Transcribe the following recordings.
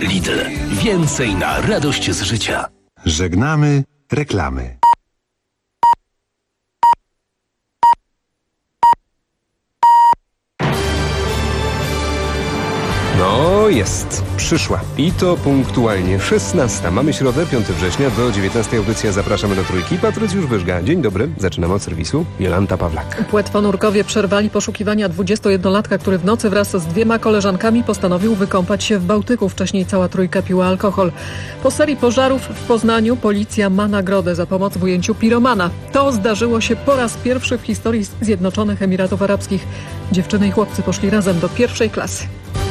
Lidl. Więcej na radość z życia. Żegnamy reklamy. No jest, przyszła. I to punktualnie 16. Mamy środę, 5 września, do 19 audycja zapraszamy do Trójki. Patrycjusz Wyżga. Dzień dobry, zaczynamy od serwisu. Jolanta Pawlak. Płetwonurkowie przerwali poszukiwania 21-latka, który w nocy wraz z 2 koleżankami postanowił wykąpać się w Bałtyku. Wcześniej cała trójka piła alkohol. Po serii pożarów w Poznaniu policja ma nagrodę za pomoc w ujęciu piromana. To zdarzyło się po raz pierwszy w historii Zjednoczonych Emiratów Arabskich. Dziewczyny i chłopcy poszli razem do 1. klasy.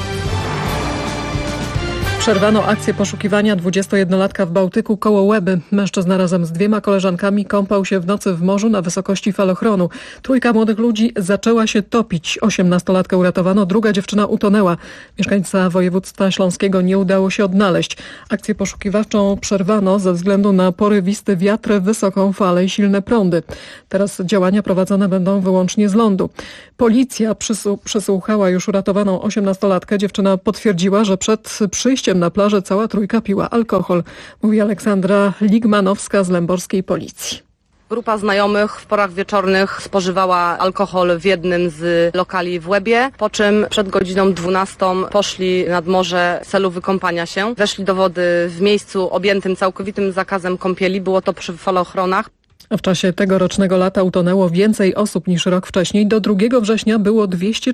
Przerwano akcję poszukiwania 21-latka w Bałtyku koło Łeby. Mężczyzna razem z 2 koleżankami kąpał się w nocy w morzu na wysokości falochronu. Trójka młodych ludzi zaczęła się topić. 18-latkę uratowano, druga dziewczyna utonęła. Mieszkańca województwa śląskiego nie udało się odnaleźć. Akcję poszukiwawczą przerwano ze względu na porywisty wiatr, wysoką falę i silne prądy. Teraz działania prowadzone będą wyłącznie z lądu. Policja przesłuchała już uratowaną 18-latkę. Dziewczyna potwierdziła, że przed przyjściem na plażę cała trójka piła alkohol, mówi Aleksandra Ligmanowska z lęborskiej policji. Grupa znajomych w porach wieczornych spożywała alkohol w jednym z lokali w Łebie, po czym przed godziną 12 poszli nad morze w celu wykąpania się. Weszli do wody w miejscu objętym całkowitym zakazem kąpieli, było to przy falochronach. W czasie tegorocznego lata utonęło więcej osób niż rok wcześniej. Do 2 września było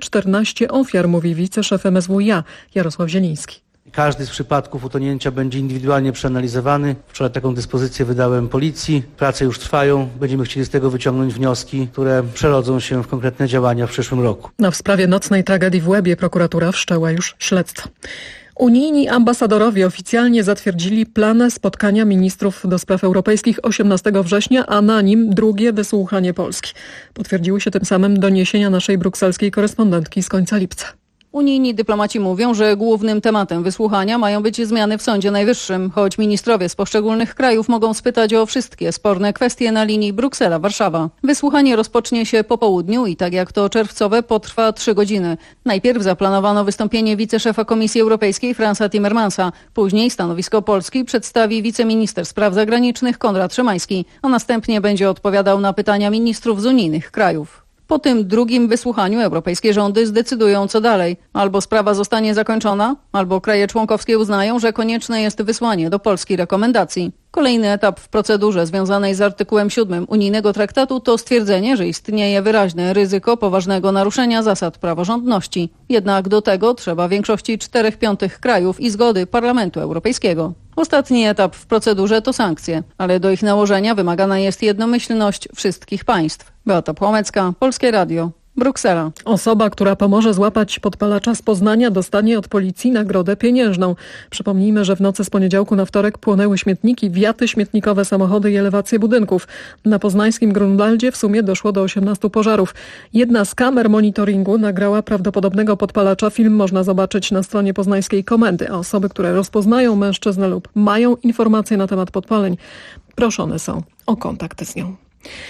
214 ofiar, mówi wiceszef MSWiA Jarosław Zieliński. Każdy z przypadków utonięcia będzie indywidualnie przeanalizowany. Wczoraj taką dyspozycję wydałem policji. Prace już trwają. Będziemy chcieli z tego wyciągnąć wnioski, które przerodzą się w konkretne działania w przyszłym roku. W sprawie nocnej tragedii w Łebie prokuratura wszczęła już śledztwo. Unijni ambasadorowie oficjalnie zatwierdzili plan spotkania ministrów do spraw europejskich 18 września, a na nim drugie wysłuchanie Polski. Potwierdziły się tym samym doniesienia naszej brukselskiej korespondentki z końca lipca. Unijni dyplomaci mówią, że głównym tematem wysłuchania mają być zmiany w Sądzie Najwyższym, choć ministrowie z poszczególnych krajów mogą spytać o wszystkie sporne kwestie na linii Bruksela-Warszawa. Wysłuchanie rozpocznie się po południu i tak jak to czerwcowe potrwa 3 godziny. Najpierw zaplanowano wystąpienie wiceszefa Komisji Europejskiej Franza Timmermansa. Później stanowisko Polski przedstawi wiceminister spraw zagranicznych Konrad Szymański, a następnie będzie odpowiadał na pytania ministrów z unijnych krajów. Po tym drugim wysłuchaniu europejskie rządy zdecydują, co dalej. Albo sprawa zostanie zakończona, albo kraje członkowskie uznają, że konieczne jest wysłanie do Polski rekomendacji. Kolejny etap w procedurze związanej z artykułem 7 unijnego traktatu to stwierdzenie, że istnieje wyraźne ryzyko poważnego naruszenia zasad praworządności. Jednak do tego trzeba większości 4/5 krajów i zgody Parlamentu Europejskiego. Ostatni etap w procedurze to sankcje, ale do ich nałożenia wymagana jest jednomyślność wszystkich państw. Beata Płomecka, Polskie Radio, Bruksela. Osoba, która pomoże złapać podpalacza z Poznania, dostanie od policji nagrodę pieniężną. Przypomnijmy, że w nocy z poniedziałku na wtorek płonęły śmietniki, wiaty śmietnikowe, samochody i elewacje budynków. Na poznańskim Grunwaldzie w sumie doszło do 18 pożarów. Jedna z kamer monitoringu nagrała prawdopodobnego podpalacza. Film można zobaczyć na stronie poznańskiej komendy, a osoby, które rozpoznają mężczyznę lub mają informacje na temat podpaleń, proszone są o kontakt z nią.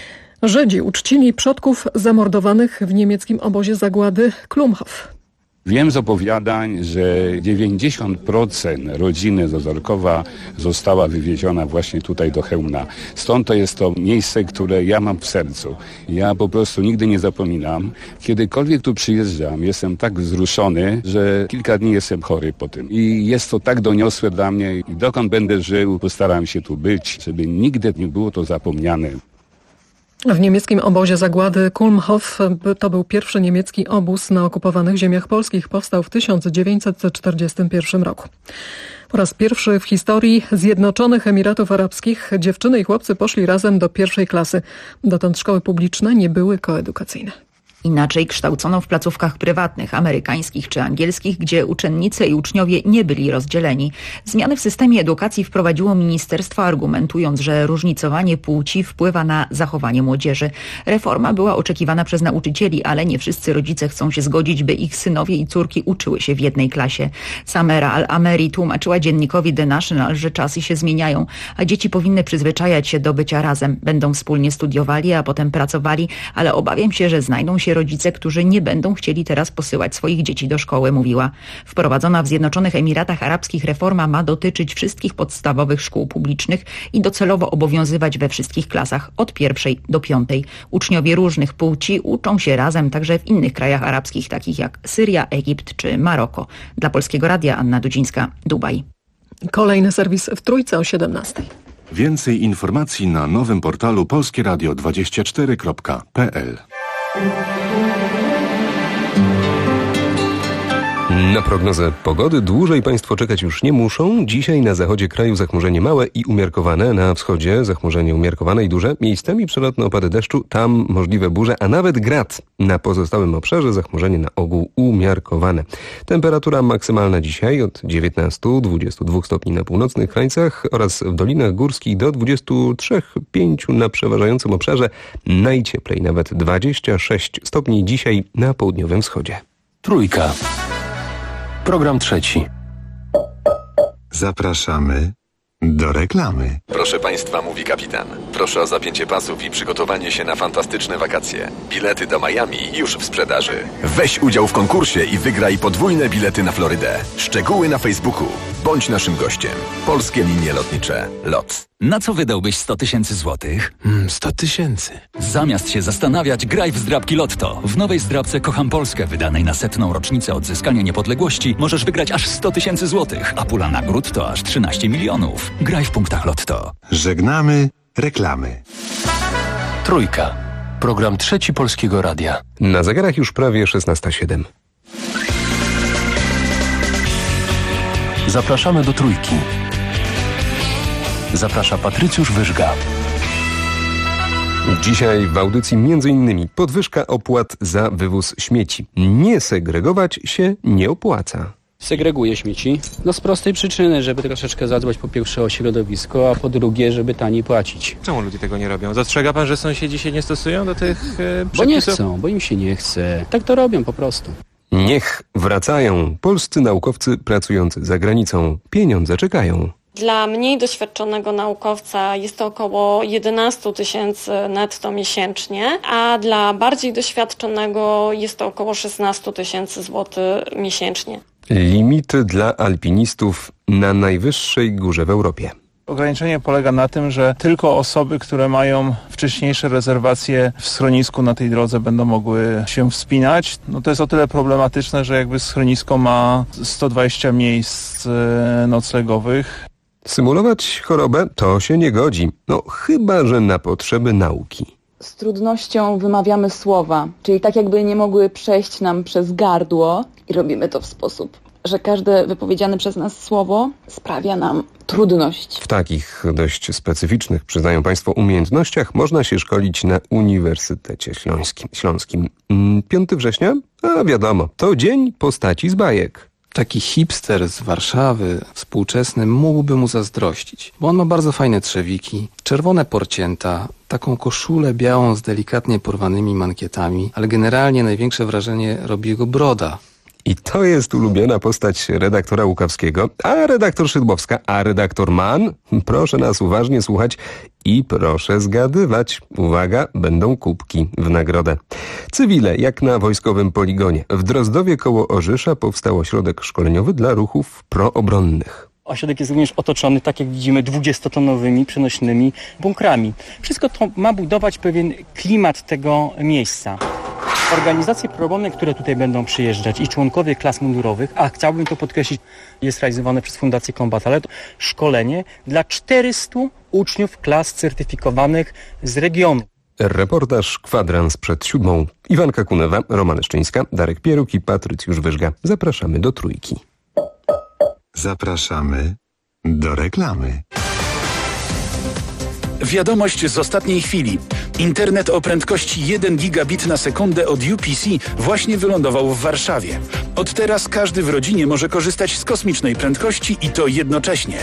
Żydzi uczcili przodków zamordowanych w niemieckim obozie zagłady Klumhof. Wiem z opowiadań, że 90% rodziny z Ozorkowa została wywieziona właśnie tutaj do Chełmna. Stąd to jest to miejsce, które ja mam w sercu. Ja po prostu nigdy nie zapominam. Kiedykolwiek tu przyjeżdżam, jestem tak wzruszony, że kilka dni jestem chory po tym. I jest to tak doniosłe dla mnie i dokąd będę żył, postaram się tu być, żeby nigdy nie było to zapomniane. W niemieckim obozie zagłady Kulmhof to był pierwszy niemiecki obóz na okupowanych ziemiach polskich. Powstał w 1941 roku. Po raz pierwszy w historii Zjednoczonych Emiratów Arabskich dziewczyny i chłopcy poszli razem do 1. klasy. Dotąd szkoły publiczne nie były koedukacyjne. Inaczej kształcono w placówkach prywatnych, amerykańskich czy angielskich, gdzie uczennice i uczniowie nie byli rozdzieleni. Zmiany w systemie edukacji wprowadziło ministerstwo, argumentując, że różnicowanie płci wpływa na zachowanie młodzieży. Reforma była oczekiwana przez nauczycieli, ale nie wszyscy rodzice chcą się zgodzić, by ich synowie i córki uczyły się w jednej klasie. Samera Al-Ameri tłumaczyła dziennikowi The National, że czasy się zmieniają, a dzieci powinny przyzwyczajać się do bycia razem. Będą wspólnie studiowali, a potem pracowali, ale obawiam się, że znajdą się się rodzice, którzy nie będą chcieli teraz posyłać swoich dzieci do szkoły, mówiła. Wprowadzona w Zjednoczonych Emiratach Arabskich reforma ma dotyczyć wszystkich podstawowych szkół publicznych i docelowo obowiązywać we wszystkich klasach od 1 do 5. Uczniowie różnych płci uczą się razem także w innych krajach arabskich, takich jak Syria, Egipt czy Maroko. Dla Polskiego Radia Anna Dudzińska, Dubaj. Kolejny serwis w Trójce o 17:00. Więcej informacji na nowym portalu polskieradio24.pl. Na prognozę pogody dłużej Państwo czekać już nie muszą. Dzisiaj na zachodzie kraju zachmurzenie małe i umiarkowane, na wschodzie zachmurzenie umiarkowane i duże. Miejscami przelotne opady deszczu, tam możliwe burze, a nawet grad. Na pozostałym obszarze zachmurzenie na ogół umiarkowane. Temperatura maksymalna dzisiaj od 19-22 stopni na północnych krańcach oraz w dolinach górskich do 23-5 na przeważającym obszarze. Najcieplej nawet 26 stopni dzisiaj na południowym wschodzie. Trójka. Program trzeci. Zapraszamy do reklamy. Proszę Państwa, mówi kapitan. Proszę o zapięcie pasów i przygotowanie się na fantastyczne wakacje. Bilety do Miami już w sprzedaży. Weź udział w konkursie i wygraj podwójne bilety na Florydę. Szczegóły na Facebooku. Bądź naszym gościem. Polskie Linie Lotnicze. LOT. Na co wydałbyś 100 000 złotych? 100 000. Zamiast się zastanawiać, graj w zdrabki Lotto. W nowej zdrabce Kocham Polskę, wydanej na 100. rocznicę odzyskania niepodległości, możesz wygrać aż 100 000 złotych, a pula nagród to aż 13 milionów. Graj w punktach Lotto. Żegnamy reklamy. Trójka. Program trzeci Polskiego Radia. Na zegarach już prawie 16:07. Zapraszamy do Trójki. Zaprasza Patrycjusz Wyżga. Dzisiaj w audycji m.in. podwyżka opłat za wywóz śmieci. Nie segregować się nie opłaca. Segreguję śmieci. Z prostej przyczyny, żeby troszeczkę zadbać po pierwsze o środowisko, a po drugie, żeby taniej płacić. Czemu ludzie tego nie robią? Zastrzega pan, że sąsiedzi się nie stosują do tych przepisów? Bo nie chcą, bo im się nie chce. Tak to robią po prostu. Niech wracają. Polscy naukowcy pracujący za granicą. Pieniądze czekają. Dla mniej doświadczonego naukowca jest to około 11 000 netto miesięcznie, a dla bardziej doświadczonego jest to około 16 000 złotych miesięcznie. Limity dla alpinistów na najwyższej górze w Europie. Ograniczenie polega na tym, że tylko osoby, które mają wcześniejsze rezerwacje w schronisku na tej drodze będą mogły się wspinać. To jest o tyle problematyczne, że jakby schronisko ma 120 miejsc noclegowych. Symulować chorobę to się nie godzi. Chyba że na potrzeby nauki. Z trudnością wymawiamy słowa, czyli tak jakby nie mogły przejść nam przez gardło i robimy to w sposób, że każde wypowiedziane przez nas słowo sprawia nam trudność. W takich dość specyficznych, przyznają Państwo, umiejętnościach można się szkolić na Uniwersytecie Śląskim. 5 września? A wiadomo, to dzień postaci z bajek. Taki hipster z Warszawy, współczesny, mógłby mu zazdrościć, bo on ma bardzo fajne trzewiki, czerwone porcięta, taką koszulę białą z delikatnie porwanymi mankietami, ale generalnie największe wrażenie robi jego broda. I to jest ulubiona postać redaktora Łukawskiego, a redaktor Szydłowska, a redaktor Mann. Proszę nas uważnie słuchać i proszę zgadywać. Uwaga, będą kubki w nagrodę. Cywile, jak na wojskowym poligonie. W Drozdowie koło Orzysza powstał ośrodek szkoleniowy dla ruchów proobronnych. Ośrodek jest również otoczony, tak jak widzimy, 20-tonowymi przenośnymi bunkrami. Wszystko to ma budować pewien klimat tego miejsca. Organizacje proobronne, które tutaj będą przyjeżdżać i członkowie klas mundurowych, a chciałbym to podkreślić, jest realizowane przez Fundację Kombat, ale to szkolenie dla 400 uczniów klas certyfikowanych z regionu. Reportaż Kwadrans przed 7. Iwanka Kunewa, Roman Leszczyńska, Darek Pieruk i Patrycjusz Wyżga. Zapraszamy do Trójki. Zapraszamy do reklamy. Wiadomość z ostatniej chwili. Internet o prędkości 1 gigabit na sekundę od UPC właśnie wylądował w Warszawie. Od teraz każdy w rodzinie może korzystać z kosmicznej prędkości i to jednocześnie.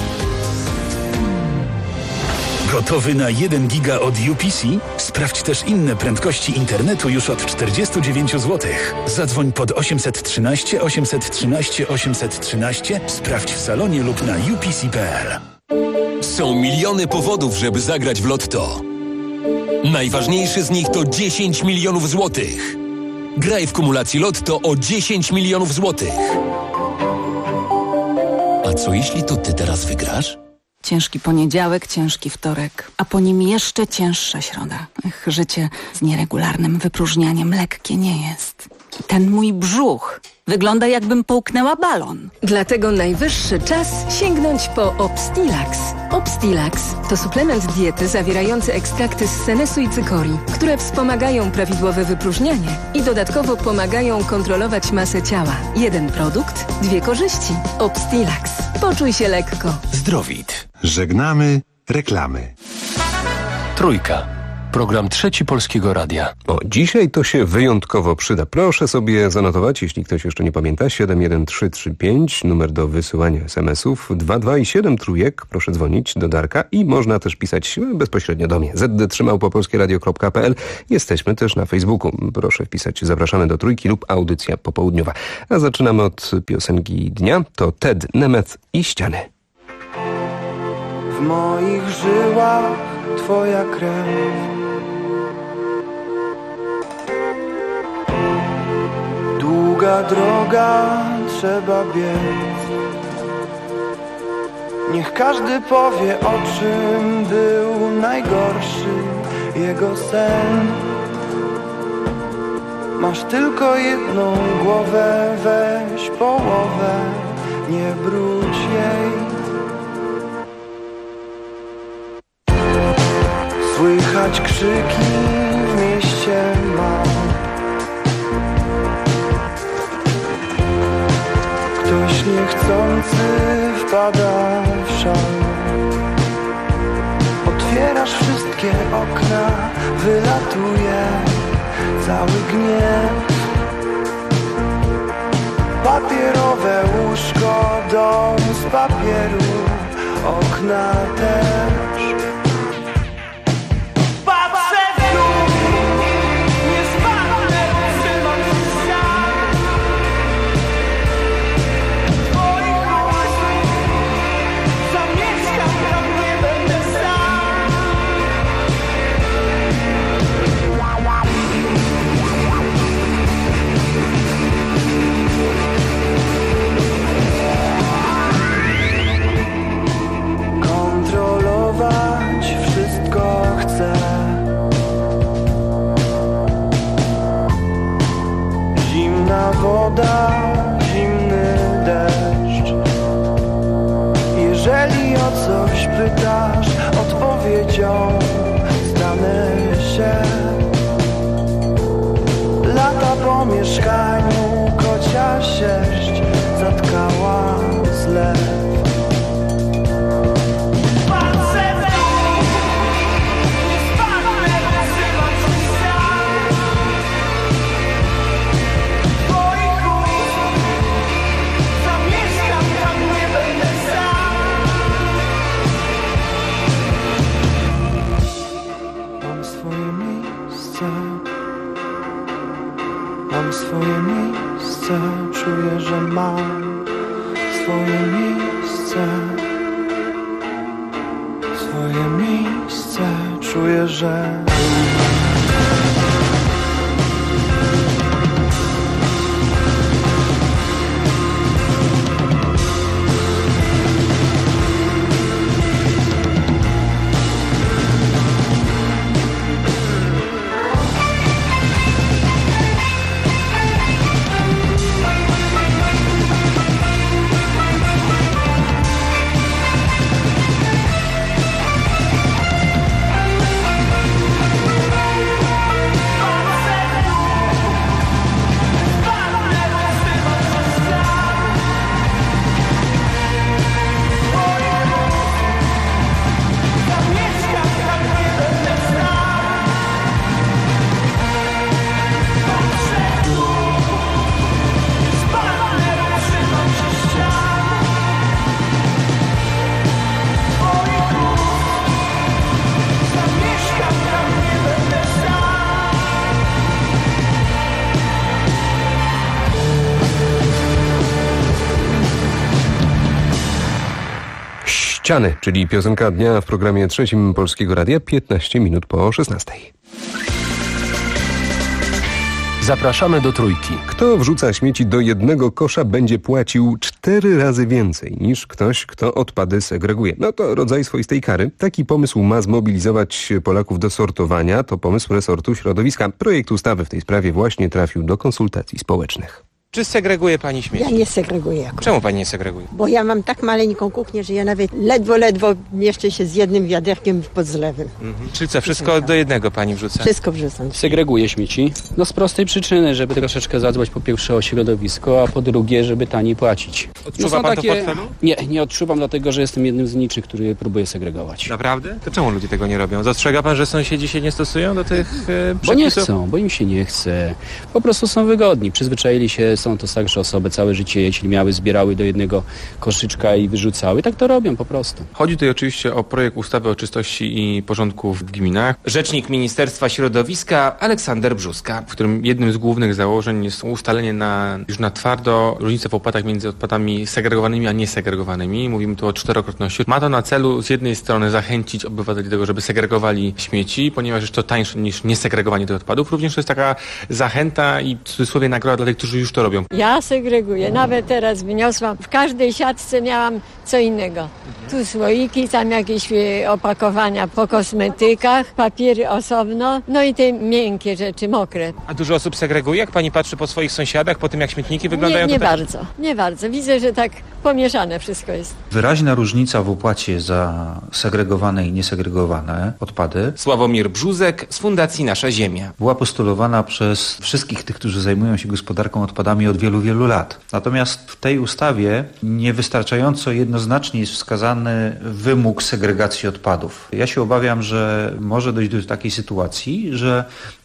Gotowy na 1 giga od UPC? Sprawdź też inne prędkości internetu już od 49 zł. Zadzwoń pod 813 813 813, sprawdź w salonie lub na upc.pl. Są miliony powodów, żeby zagrać w Lotto. Najważniejszy z nich to 10 milionów złotych. Graj w kumulacji Lotto o 10 milionów złotych. A co jeśli to ty teraz wygrasz? Ciężki poniedziałek, ciężki wtorek, a po nim jeszcze cięższa środa. Życie z nieregularnym wypróżnianiem lekkie nie jest. Ten mój brzuch wygląda, jakbym połknęła balon. Dlatego najwyższy czas sięgnąć po Obstilax. Obstilax to suplement diety zawierający ekstrakty z senesu i cykorii, które wspomagają prawidłowe wypróżnianie i dodatkowo pomagają kontrolować masę ciała. Jeden produkt, dwie korzyści. Obstilax. Poczuj się lekko. Zdrowit. Żegnamy reklamy. Trójka. Program Trzeci Polskiego Radia. Dzisiaj to się wyjątkowo przyda. Proszę sobie zanotować, jeśli ktoś jeszcze nie pamięta, 71335, numer do wysyłania SMS-ów, 22 i 7 trójek. Proszę dzwonić do Darka i można też pisać bezpośrednio do mnie. zd3@polskieradio.pl. Jesteśmy też na Facebooku. Proszę wpisać Zapraszamy do Trójki lub Audycja Popołudniowa. A zaczynamy od piosenki dnia. To Ted Nemeth i Ściany. W moich żyłach twoja krew, długa droga, trzeba biec. Niech każdy powie, o czym był najgorszy jego sen. Masz tylko jedną głowę, weź połowę, nie brudź jej. Słychać krzyki w mieście mam. Ktoś niechcący wpada w szał. Otwierasz wszystkie okna, wylatuje cały gniew. Papierowe łóżko, dom z papieru, okna też. Woda, zimny deszcz. Jeżeli o coś pytasz, odpowiedzią stanę się. Lata po mieszkaniu, kocia sierść zatkała zlew. Mam swoje miejsce, czuję, że mam swoje miejsce. Swoje miejsce, czuję, że... Ściany, czyli piosenka dnia w programie trzecim Polskiego Radia, 15 minut po 16. Zapraszamy do Trójki. Kto wrzuca śmieci do jednego kosza, będzie płacił 4 razy więcej niż ktoś, kto odpady segreguje. No to rodzaj swoistej kary. Taki pomysł ma zmobilizować Polaków do sortowania. To pomysł resortu środowiska. Projekt ustawy w tej sprawie właśnie trafił do konsultacji społecznych. Czy segreguje pani śmieci? Ja nie segreguję. Czemu pani nie segreguje? Bo ja mam tak maleńką kuchnię, że ja nawet ledwo mieszczę się z jednym wiaderkiem pod zlewem. Czyli co, wszystko do jednego pani wrzuca? Wszystko wrzucam. Segreguję śmieci. No z prostej przyczyny, żeby troszeczkę zadbać po pierwsze o środowisko, a po drugie, żeby taniej płacić. Odczuwa pan to w portfelu? Nie odczuwam, dlatego że jestem jednym z niczy, który próbuje segregować. Naprawdę? To czemu ludzie tego nie robią? Zastrzega pan, że sąsiedzi się nie stosują do tych przepisów? Bo nie chcą, bo im się nie chce. Po prostu są wygodni, przyzwyczaili się, są to starsze osoby, całe życie jeśli miały, zbierały do jednego koszyczka i wyrzucały. Tak to robią po prostu. Chodzi tutaj oczywiście o projekt ustawy o czystości i porządku w gminach. Rzecznik Ministerstwa Środowiska Aleksander Brzuska, w którym jednym z głównych założeń jest ustalenie już na twardo różnicy w opłatach między odpadami segregowanymi a niesegregowanymi. Mówimy tu o 4-krotności. Ma to na celu z jednej strony zachęcić obywateli do tego, żeby segregowali śmieci, ponieważ jest to tańsze niż niesegregowanie tych odpadów. Również to jest taka zachęta i w cudzysłowie nagroda dla tych, którzy już to robią. Ja segreguję. Nawet teraz wyniosłam. W każdej siatce miałam co innego. Tu słoiki, tam jakieś opakowania po kosmetykach, papiery osobno, no i te miękkie rzeczy, mokre. A dużo osób segreguje? Jak pani patrzy po swoich sąsiadach, po tym jak śmietniki wyglądają? Nie bardzo. Widzę, że tak pomieszane wszystko jest. Wyraźna różnica w opłacie za segregowane i niesegregowane odpady. Sławomir Brzuzek z Fundacji Nasza Ziemia. Była postulowana przez wszystkich tych, którzy zajmują się gospodarką odpadami od wielu, wielu lat. Natomiast w tej ustawie niewystarczająco jednoznacznie jest wskazany wymóg segregacji odpadów. Ja się obawiam, że może dojść do takiej sytuacji, że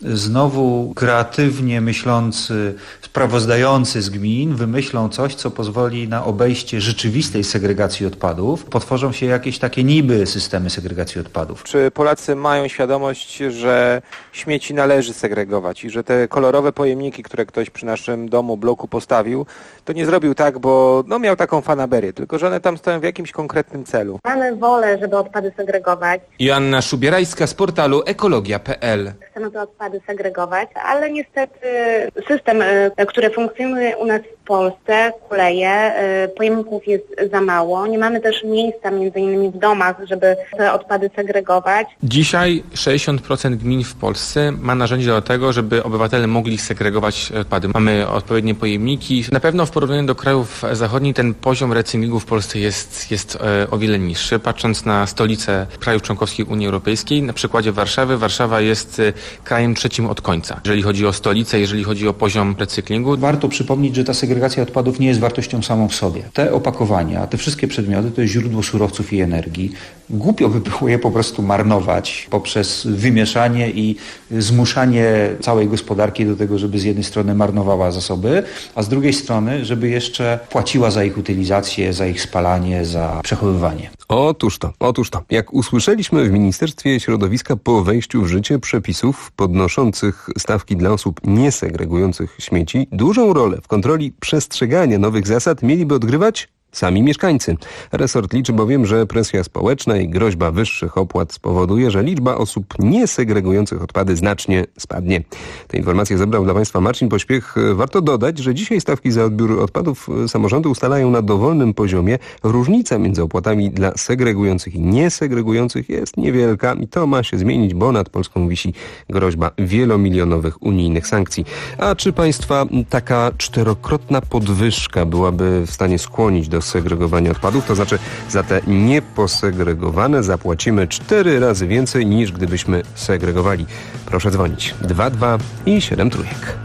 znowu kreatywnie myślący, sprawozdający z gmin wymyślą coś, co pozwoli na obejście rzeczywistej segregacji odpadów. Potworzą się jakieś takie niby systemy segregacji odpadów. Czy Polacy mają świadomość, że śmieci należy segregować i że te kolorowe pojemniki, które ktoś przy naszym domu, bloku postawił, to nie zrobił tak, bo miał taką fanaberię, tylko że one tam stoją w jakimś konkretnym celu. Mamy wolę, żeby odpady segregować. Joanna Szubierajska z portalu ekologia.pl. Chcemy te odpady segregować, ale niestety system, który funkcjonuje u nas w Polsce, kuleje, pojemników jest za mało. Nie mamy też miejsca między innymi w domach, żeby te odpady segregować. Dzisiaj 60% gmin w Polsce ma narzędzia do tego, żeby obywatele mogli segregować odpady. Mamy odpowiednie pojemniki. Na pewno w porównaniu do krajów zachodnich ten poziom recyklingu w Polsce jest o wiele niższy. Patrząc na stolicę krajów członkowskich Unii Europejskiej, na przykładzie Warszawy, Warszawa jest krajem trzecim od końca, jeżeli chodzi o stolicę, jeżeli chodzi o poziom recyklingu. Warto przypomnieć, że ta segregacja odpadów nie jest wartością samą w sobie. Te opakowania, te wszystkie przedmioty to jest źródło surowców i energii. Głupio by było je po prostu marnować poprzez wymieszanie i zmuszanie całej gospodarki do tego, żeby z jednej strony marnowała zasoby, a z drugiej strony, żeby jeszcze płaciła za ich utylizację, za ich spalanie, za przechowywanie. Otóż to. Jak usłyszeliśmy w Ministerstwie Środowiska po wejściu w życie przepisów podnoszących stawki dla osób niesegregujących śmieci, dużą rolę w kontroli przestrzegania nowych zasad mieliby odgrywać sami mieszkańcy. Resort liczy bowiem, że presja społeczna i groźba wyższych opłat spowoduje, że liczba osób niesegregujących odpady znacznie spadnie. Te informacje zebrał dla Państwa Marcin Pośpiech. Warto dodać, że dzisiaj stawki za odbiór odpadów samorządy ustalają na dowolnym poziomie. Różnica między opłatami dla segregujących i niesegregujących jest niewielka i to ma się zmienić, bo nad Polską wisi groźba wielomilionowych unijnych sankcji. A czy Państwa taka 4-krotna podwyżka byłaby w stanie skłonić do segregowania odpadów? To znaczy za te nieposegregowane zapłacimy 4 razy więcej niż gdybyśmy segregowali. Proszę dzwonić. 22 i 7 trójek.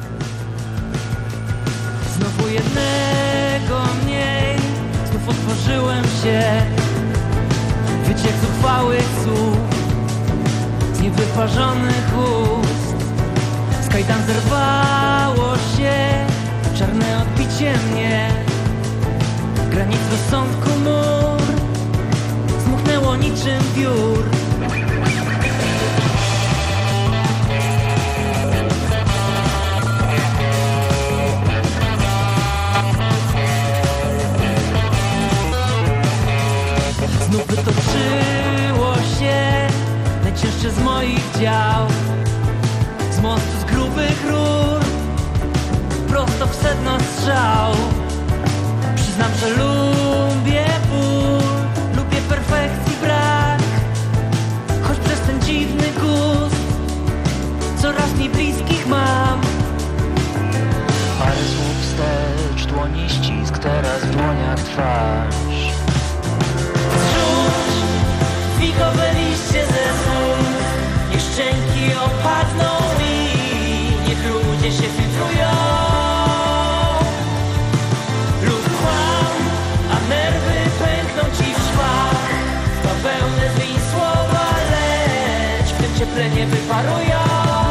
Znowu jednego mniej, znów otworzyłem się, wyciek zuchwałych słów, z niewyparzonych ust. Z kajdan zerwało się czarne odbicie mnie, granic rozsądku mur zmuchnęło niczym wiór. Znów wytoczyło się najcięższe z moich dział. Z mostu z grubych rur prosto w sedno strzał. Przyznam, że lubię ból, lubię perfekcji brak. Choć przez ten dziwny gust coraz mniej bliskich mam. Parę słów wstecz, dłoni ścisk, teraz w dłoniach twarz. Zrzuć figowe liście ze słów, niech szczęki opadną i niech ludzie się filtrują. Lub kłam, a nerwy pękną ci w szwach. Bawełnę zmień słowa, lecz w tym cieple nie wyparują.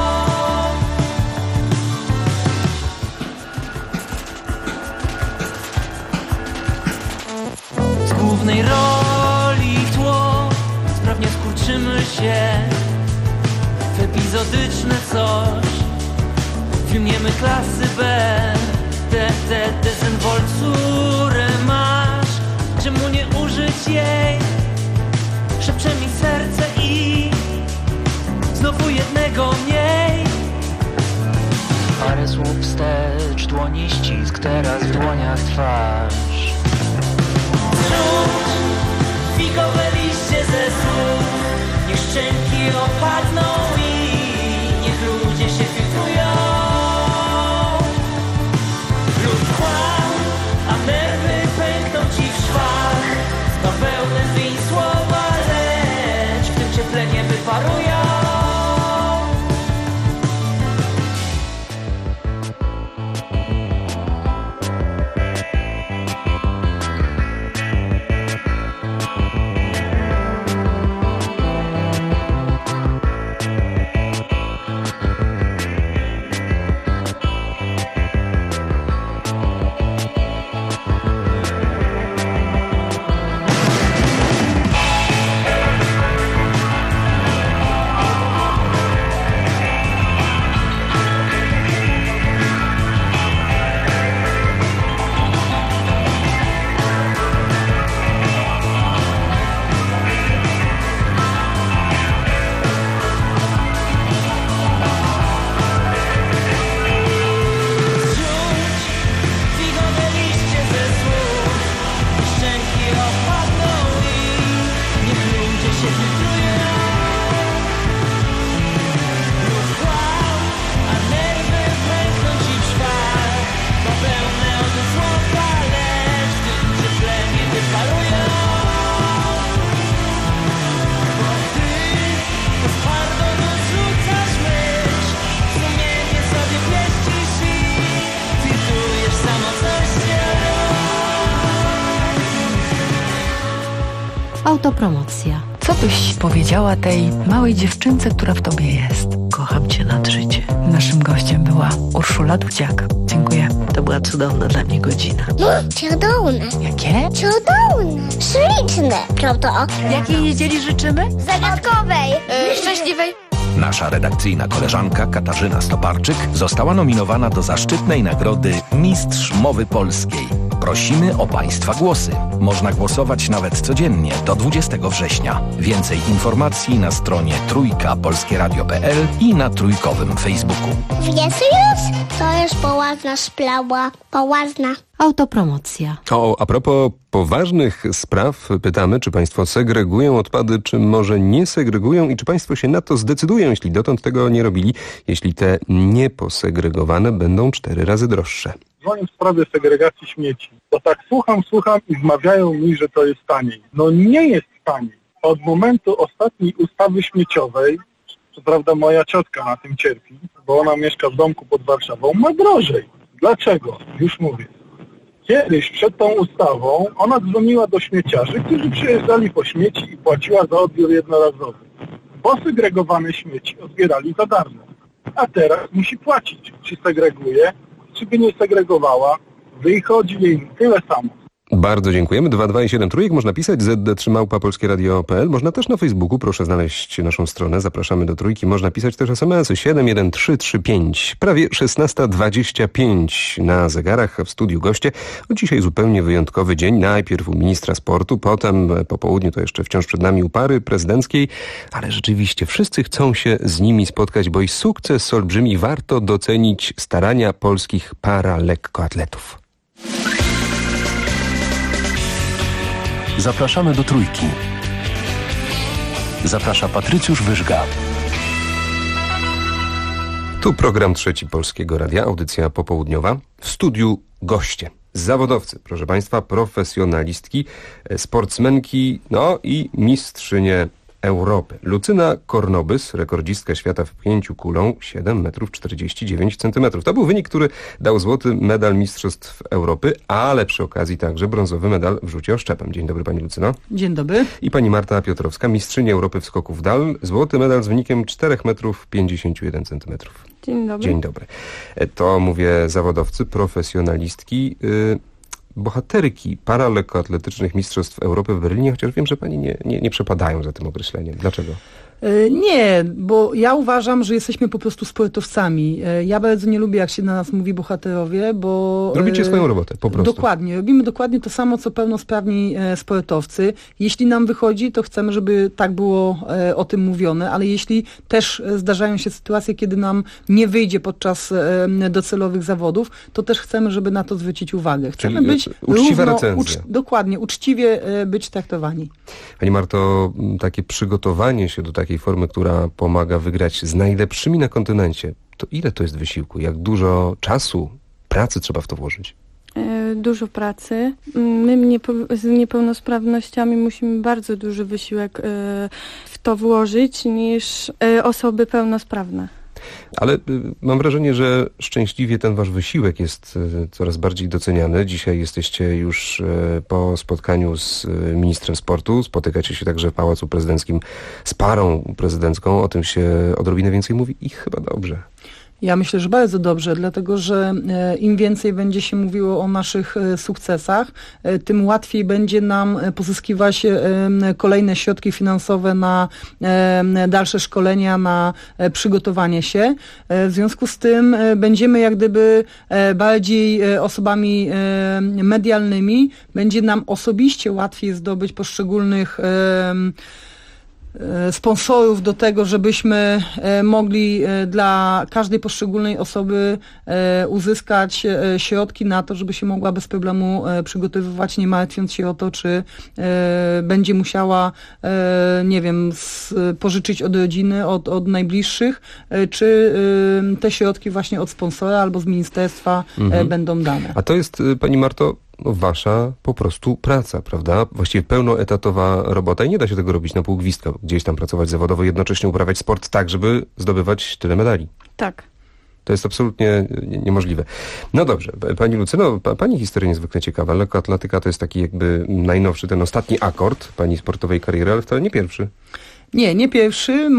Z głównej roli w tło sprawnie skurczymy się w epizodyczne coś. Filmiemy klasy B, dezynwolturę masz. Czemu nie użyć jej? Szepcze mi serce i znowu jednego mniej. Parę słów wstecz, dłoni ścisk, teraz w dłoniach twarz. Zrzuć figowe liście ze słów, niech szczęki opadną i niech ludzie się filtrują. Lub kłam, a nerwy pękną ci w szwach. Bawełnę zmień słowa, lecz w tym cieple nie wyparują. Autopromocja. Co byś powiedziała tej małej dziewczynce, która w tobie jest? Kocham cię nad życie. Naszym gościem była Urszula Dudziak. Dziękuję. To była cudowna dla mnie godzina. Cudowne. Jakie? Cudowne. Śliczne. Prawda? Jakiej niedzieli życzymy? Zagadkowej. Szczęśliwej. Nasza redakcyjna koleżanka Katarzyna Stoparczyk została nominowana do zaszczytnej nagrody Mistrz Mowy Polskiej. Prosimy o Państwa głosy. Można głosować nawet codziennie do 20 września. Więcej informacji na stronie trójkapolskieradio.pl i na trójkowym Facebooku. Wiesz już? To jest poważna sprawa. Poważna. Autopromocja. A propos poważnych spraw, pytamy, czy Państwo segregują odpady, czy może nie segregują i czy Państwo się na to zdecydują, jeśli dotąd tego nie robili, jeśli te nieposegregowane będą 4 razy droższe. Dzwonię w sprawie segregacji śmieci. To tak słucham i wmawiają mi, że to jest taniej. No nie jest taniej. Od momentu ostatniej ustawy śmieciowej, co prawda moja ciotka na tym cierpi, bo ona mieszka w domku pod Warszawą, ma drożej. Dlaczego? Już mówię. Kiedyś przed tą ustawą ona dzwoniła do śmieciarzy, którzy przyjeżdżali po śmieci i płaciła za odbiór jednorazowy. Posegregowane śmieci odbierali za darmo. A teraz musi płacić, czy segreguje, czy by nie segregowała, wychodzi jej tyle samo. Bardzo dziękujemy. 227 trójek można pisać, zd3małpa.polskieradio.pl. Można też na Facebooku, proszę znaleźć naszą stronę. Zapraszamy do trójki. Można pisać też SMS-y 71335. Prawie 16:25 na zegarach, w studiu goście. Dzisiaj zupełnie wyjątkowy dzień. Najpierw u ministra sportu, potem po południu to jeszcze wciąż przed nami u pary prezydenckiej, ale rzeczywiście wszyscy chcą się z nimi spotkać, bo i sukces olbrzymi. Warto docenić starania polskich paralekkoatletów. Zapraszamy do trójki. Zaprasza Patrycjusz Wyżga. Tu program Trzeci Polskiego Radia, audycja popołudniowa. W studiu goście. Zawodowcy, proszę Państwa, profesjonalistki, sportsmenki, no i mistrzynie Europy. Lucyna Kornobys, rekordzistka świata w pchnięciu kulą, 7,49 m. To był wynik, który dał złoty medal Mistrzostw Europy, ale przy okazji także brązowy medal w rzucie oszczepem. Dzień dobry Pani Lucyno. Dzień dobry. I Pani Marta Piotrowska, mistrzyni Europy w skoku w dal, złoty medal z wynikiem 4,51 m. Dzień dobry. Dzień dobry. To mówię zawodowcy, profesjonalistki, bohaterki paralekkoatletycznych Mistrzostw Europy w Berlinie, chociaż wiem, że Pani nie przepadają za tym określeniem. Dlaczego? Nie, bo ja uważam, że jesteśmy po prostu sportowcami. Ja bardzo nie lubię, jak się na nas mówi bohaterowie, bo... Robicie swoją robotę, po prostu. Dokładnie. Robimy dokładnie to samo, co pełnosprawni sportowcy. Jeśli nam wychodzi, to chcemy, żeby tak było o tym mówione, ale jeśli też zdarzają się sytuacje, kiedy nam nie wyjdzie podczas docelowych zawodów, to też chcemy, żeby na to zwrócić uwagę. Chcemy czyli być uczciwa recenzja. Dokładnie, uczciwie być traktowani. Pani Marto, takie przygotowanie się do takiej formy, która pomaga wygrać z najlepszymi na kontynencie, to ile to jest wysiłku? Jak dużo czasu, pracy trzeba w to włożyć? Dużo pracy. My z niepełnosprawnościami musimy bardzo duży wysiłek w to włożyć niż osoby pełnosprawne. Ale mam wrażenie, że szczęśliwie ten wasz wysiłek jest coraz bardziej doceniany. Dzisiaj jesteście już po spotkaniu z ministrem sportu. Spotykacie się także w Pałacu Prezydenckim z parą prezydencką. O tym się odrobinę więcej mówi i chyba dobrze. Ja myślę, że bardzo dobrze, dlatego że im więcej będzie się mówiło o naszych sukcesach, tym łatwiej będzie nam pozyskiwać kolejne środki finansowe na dalsze szkolenia, na przygotowanie się. W związku z tym będziemy jak gdyby bardziej osobami medialnymi. Będzie nam osobiście łatwiej zdobyć poszczególnych sponsorów do tego, żebyśmy mogli dla każdej poszczególnej osoby uzyskać środki na to, żeby się mogła bez problemu przygotowywać, nie martwiąc się o to, czy będzie musiała, nie wiem, pożyczyć od rodziny, od najbliższych, czy te środki właśnie od sponsora albo z ministerstwa będą dane. A to jest, Pani Marto, wasza po prostu praca, prawda? Właściwie pełnoetatowa robota i nie da się tego robić na pół gwizdka, gdzieś tam pracować zawodowo, jednocześnie uprawiać sport tak, żeby zdobywać tyle medali. Tak. To jest absolutnie niemożliwe. No dobrze, Pani Lucyno, Pani historia niezwykle ciekawa. Lekkoatletyka to jest taki jakby najnowszy, ten ostatni akord Pani sportowej kariery, ale wcale nie pierwszy. Nie pierwszy.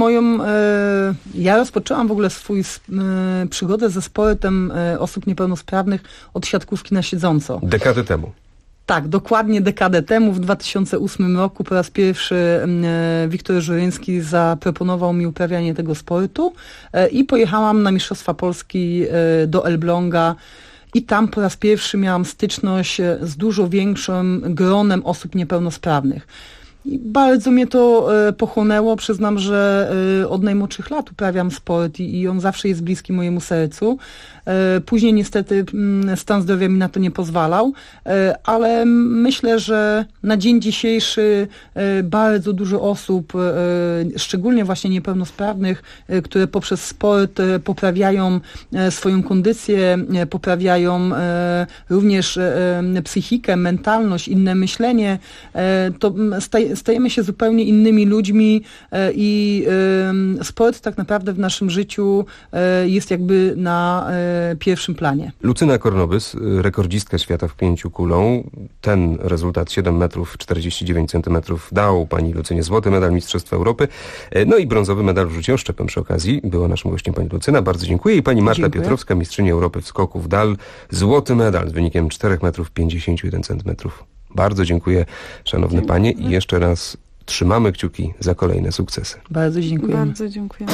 Ja rozpoczęłam w ogóle przygodę ze sportem osób niepełnosprawnych od siatkówki na siedząco. Dekadę temu. Tak, dokładnie dekadę temu, w 2008 roku po raz pierwszy Wiktor Żuryński zaproponował mi uprawianie tego sportu i pojechałam na Mistrzostwa Polski do Elbląga. I tam po raz pierwszy miałam styczność z dużo większym gronem osób niepełnosprawnych. I bardzo mnie to pochłonęło. Przyznam, że od najmłodszych lat uprawiam sport i on zawsze jest bliski mojemu sercu. Później niestety stan zdrowia mi na to nie pozwalał, ale myślę, że na dzień dzisiejszy bardzo dużo osób, szczególnie właśnie niepełnosprawnych, które poprzez sport poprawiają swoją kondycję, poprawiają również psychikę, mentalność, inne myślenie, to stajemy się zupełnie innymi ludźmi i sport tak naprawdę w naszym życiu jest jakby na pierwszym planie. Lucyna Kornobys, rekordzistka świata w pchnięciu kulą. Ten rezultat 7,49 m dał Pani Lucynie złoty medal Mistrzostw Europy. No i brązowy medal w rzucie oszczepem przy okazji. Była naszym gościem Pani Lucyna. Bardzo dziękuję. I Pani Marta Piotrowska, mistrzyni Europy w skoku w dal. Złoty medal z wynikiem 4,51 m. Bardzo dziękuję, szanowne panie, i jeszcze raz trzymamy kciuki za kolejne sukcesy. Bardzo dziękujemy. Bardzo dziękujemy.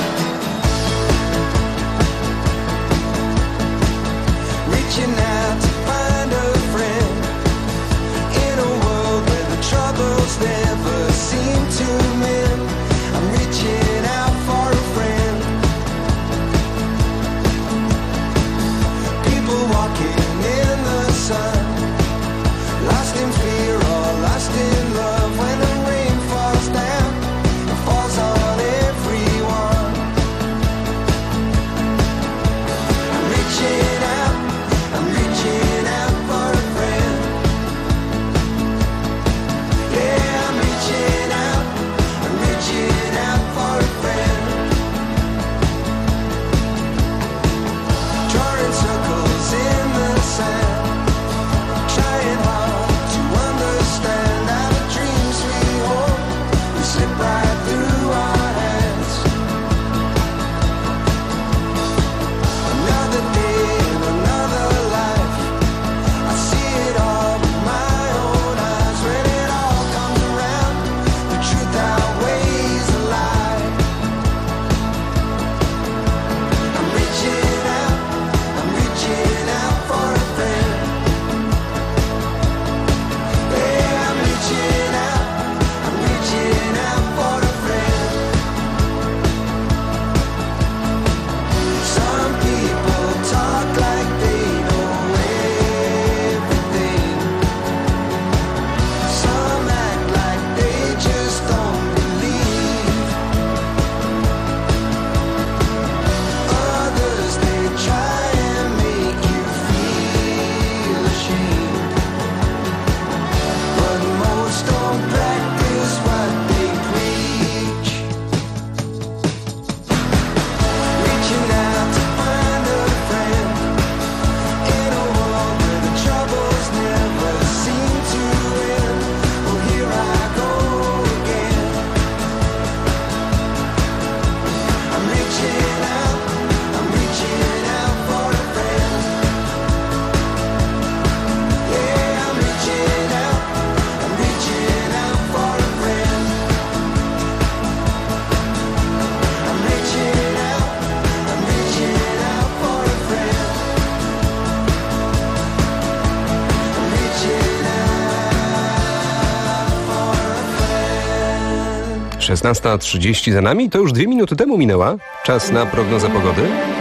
Szesnasta 30 za nami, to już 2 minuty temu minęła. Czas na prognozę pogody.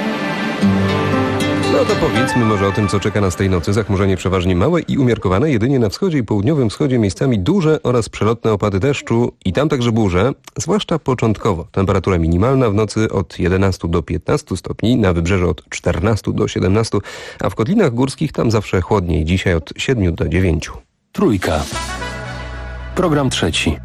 No to powiedzmy może o tym, co czeka nas tej nocy. Zachmurzenie przeważnie małe i umiarkowane, jedynie na wschodzie i południowym wschodzie miejscami duże oraz przelotne opady deszczu i tam także burze, zwłaszcza początkowo. Temperatura minimalna w nocy od 11 do 15 stopni, na wybrzeżu od 14 do 17, a w kotlinach górskich tam zawsze chłodniej, dzisiaj od 7 do 9. Trójka. Program trzeci.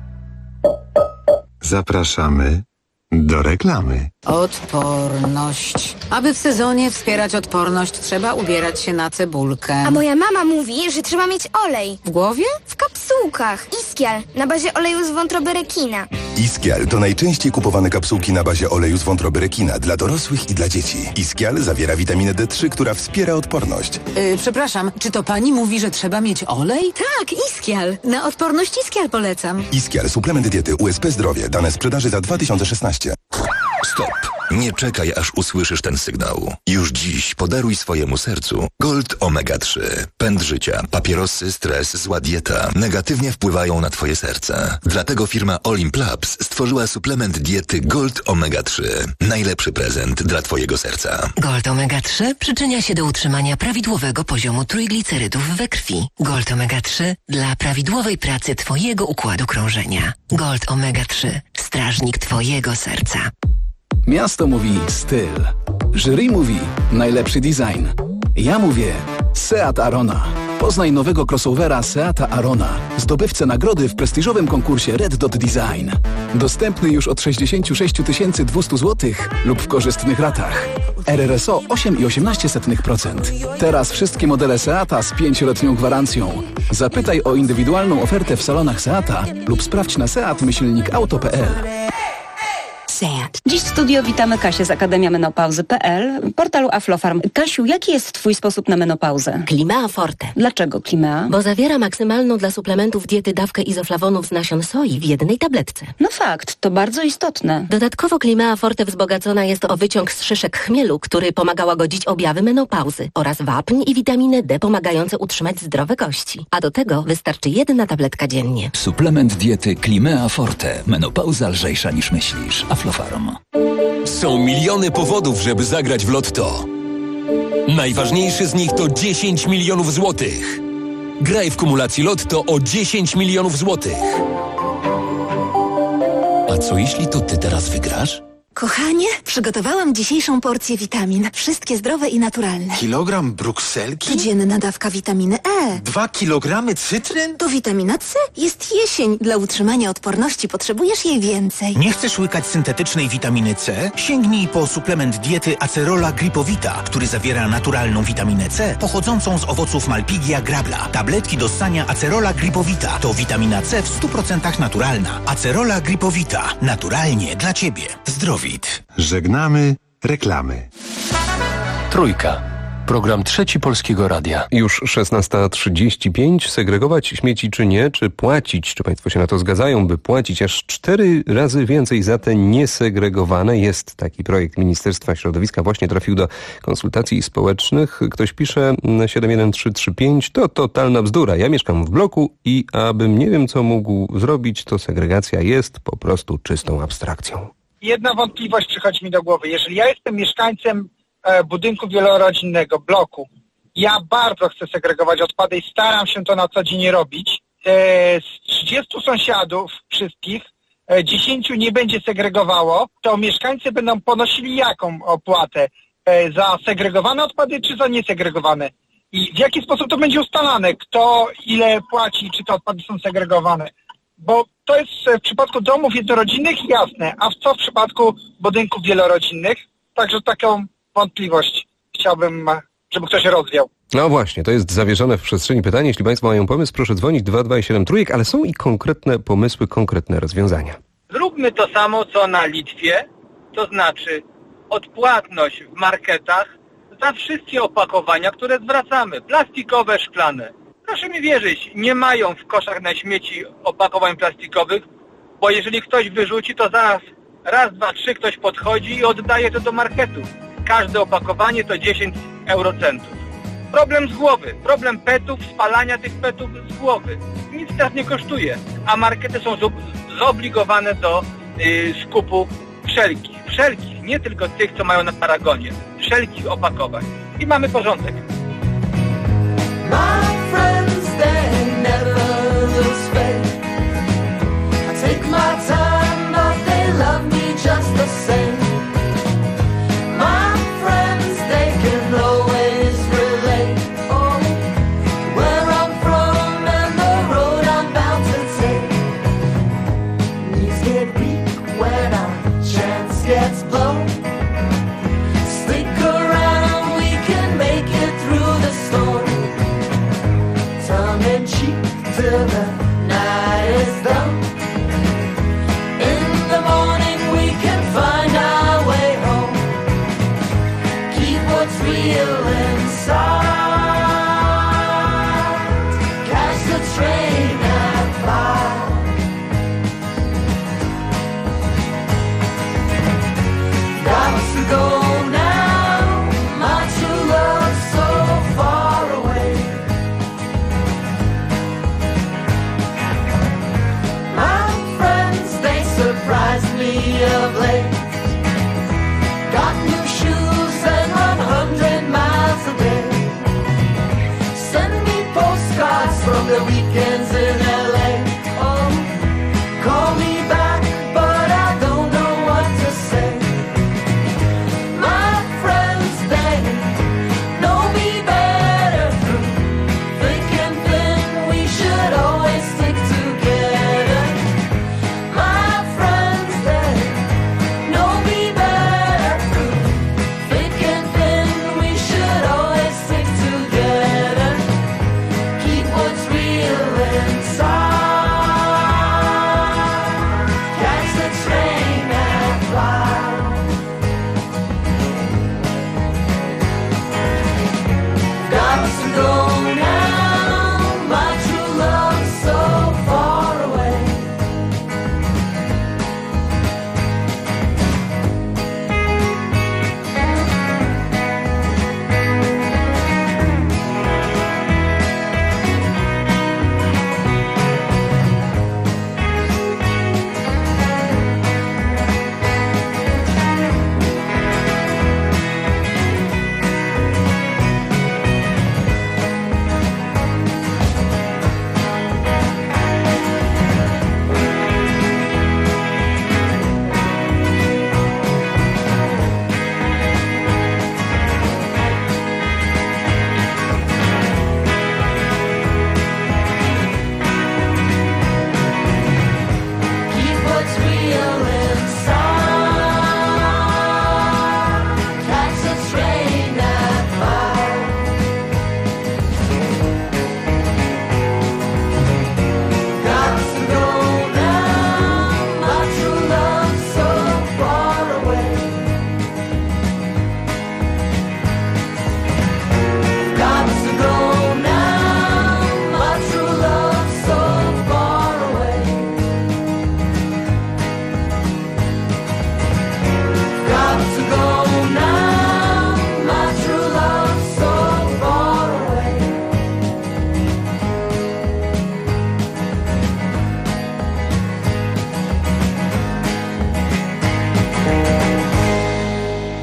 Zapraszamy do reklamy. Odporność. Aby w sezonie wspierać odporność, trzeba ubierać się na cebulkę. A moja mama mówi, że trzeba mieć olej. W głowie? W kapsułkach. Iskial na bazie oleju z wątroby rekina. Iskial to najczęściej kupowane kapsułki na bazie oleju z wątroby rekina dla dorosłych i dla dzieci. Iskial zawiera witaminę D3, która wspiera odporność. Przepraszam, czy to pani mówi, że trzeba mieć olej? Tak, Iskial. Na odporność Iskial polecam. Iskial, suplement diety USP Zdrowie. Dane sprzedaży za 2016. Stop. Nie czekaj, aż usłyszysz ten sygnał. Już dziś podaruj swojemu sercu Gold Omega 3. Pęd życia, papierosy, stres, zła dieta negatywnie wpływają na twoje serce. Dlatego firma Olimp Labs stworzyła suplement diety Gold Omega 3. Najlepszy prezent dla twojego serca. Gold Omega 3 przyczynia się do utrzymania prawidłowego poziomu trójglicerydów we krwi. Gold Omega 3 dla prawidłowej pracy twojego układu krążenia. Gold Omega 3. Strażnik twojego serca. Miasto mówi styl. Jury mówi najlepszy design. Ja mówię Seat Arona. Poznaj nowego crossovera Seata Arona, zdobywcę nagrody w prestiżowym konkursie Red Dot Design. Dostępny już od 66 200 zł lub w korzystnych ratach. RRSO 8,18%. Teraz wszystkie modele Seata z 5-letnią gwarancją. Zapytaj o indywidualną ofertę w salonach Seata lub sprawdź na seat-auto.pl. Seat. Dziś w studio witamy Kasię z akademiamenopauzy.pl, portalu Aflofarm. Kasiu, jaki jest twój sposób na menopauzę? Climea Forte. Dlaczego Climea? Bo zawiera maksymalną dla suplementów diety dawkę izoflawonów z nasion soi w jednej tabletce. No fakt, to bardzo istotne. Dodatkowo Climea Forte wzbogacona jest o wyciąg z szyszek chmielu, który pomaga łagodzić objawy menopauzy, oraz wapń i witaminę D pomagające utrzymać zdrowe kości. A do tego wystarczy jedna tabletka dziennie. Suplement diety Climea Forte. Menopauza lżejsza niż myślisz. Aflofarm. Są miliony powodów, żeby zagrać w Lotto. Najważniejszy z nich to 10 milionów złotych. Graj w kumulacji Lotto o 10 milionów złotych. A co jeśli to ty teraz wygrasz? Kochanie, przygotowałam dzisiejszą porcję witamin. Wszystkie zdrowe i naturalne. Kilogram brukselki? Codzienna dawka witaminy E. 2 kilogramy cytryn? To witamina C. Jest jesień. Dla utrzymania odporności potrzebujesz jej więcej. Nie chcesz łykać syntetycznej witaminy C? Sięgnij po suplement diety Acerola Gripowita, który zawiera naturalną witaminę C pochodzącą z owoców Malpighia grabla. Tabletki do ssania Acerola Gripowita to witamina C w 100% naturalna. Acerola Gripowita. Naturalnie dla Ciebie. Zdrowit. Żegnamy reklamy. Trójka. Program Trzeci Polskiego Radia. Już 16:35. Segregować śmieci czy nie? Czy płacić? Czy państwo się na to zgadzają, by płacić aż 4 razy więcej za te niesegregowane? Jest taki projekt Ministerstwa Środowiska. Właśnie trafił do konsultacji społecznych. Ktoś pisze na 71335. To totalna bzdura. Ja mieszkam w bloku i abym nie wiem co mógł zrobić, to segregacja jest po prostu czystą abstrakcją. Jedna wątpliwość przychodzi mi do głowy. Jeżeli ja jestem mieszkańcem budynku wielorodzinnego, bloku, ja bardzo chcę segregować odpady i staram się to na co dzień robić. Z 30 sąsiadów wszystkich 10 nie będzie segregowało, to mieszkańcy będą ponosili jaką opłatę? Za segregowane odpady czy za niesegregowane? I w jaki sposób to będzie ustalane? Kto ile płaci, czy te odpady są segregowane? Bo to jest w przypadku domów jednorodzinnych jasne, a co w przypadku budynków wielorodzinnych? Także taką wątpliwość chciałbym, żeby ktoś rozwiał. No właśnie, to jest zawieszone w przestrzeni pytanie. Jeśli państwo mają pomysł, proszę dzwonić 227 trójek, ale są i konkretne pomysły, konkretne rozwiązania. Zróbmy to samo, co na Litwie, to znaczy odpłatność w marketach za wszystkie opakowania, które zwracamy, plastikowe, szklane. Proszę mi wierzyć, nie mają w koszach na śmieci opakowań plastikowych, bo jeżeli ktoś wyrzuci, to zaraz raz, dwa, trzy ktoś podchodzi i oddaje to do marketu. Każde opakowanie to 10 eurocentów. Problem z głowy, problem petów, spalania tych petów z głowy. Nic teraz nie kosztuje, a markety są zobligowane do skupu wszelkich, nie tylko tych, co mają na paragonie, wszelkich opakowań. I mamy porządek. Just the same. My friends, they can always relate. Oh, where I'm from and the road I'm bound to take. Knees get weak when our chance gets blown. Stick around, we can make it through the storm. Tongue in cheek till the night is done. In the morning we can find our way home. Keep what's real inside. Catch the train and fly. Got us to go now. My true love's so far away. My friends, they surprise me of late. Got new shoes and 100 miles a day. Send me postcards from the weekends in LA. Oh, call me back, but I don't know what to say. My friends, they know me better through thick and thin. We should always stick together. My friends, they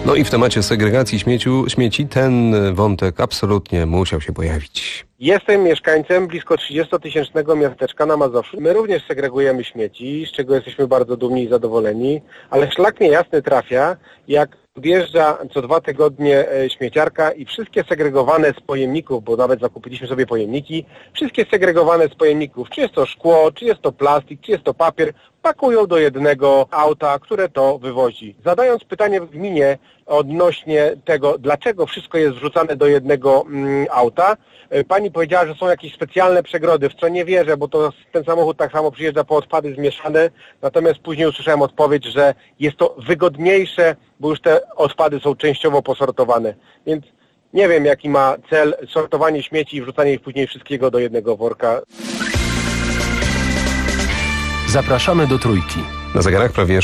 No i w temacie segregacji śmieci ten wątek absolutnie musiał się pojawić. Jestem mieszkańcem blisko 30-tysięcznego miasteczka na Mazowszu. My również segregujemy śmieci, z czego jesteśmy bardzo dumni i zadowoleni, ale szlak niejasny trafia, jak odjeżdża co 2 tygodnie śmieciarka i wszystkie segregowane z pojemników, bo nawet zakupiliśmy sobie pojemniki, wszystkie segregowane z pojemników, czy jest to szkło, czy jest to plastik, czy jest to papier, pakują do jednego auta, które to wywozi. Zadając pytanie w gminie odnośnie tego, dlaczego wszystko jest wrzucane do jednego auta, pani powiedziała, że są jakieś specjalne przegrody, w co nie wierzę, bo to ten samochód tak samo przyjeżdża po odpady zmieszane, natomiast później usłyszałem odpowiedź, że jest to wygodniejsze, bo już te odpady są częściowo posortowane. Więc nie wiem, jaki ma cel sortowanie śmieci i wrzucanie ich później wszystkiego do jednego worka. Zapraszamy do Trójki. Na zegarach prawie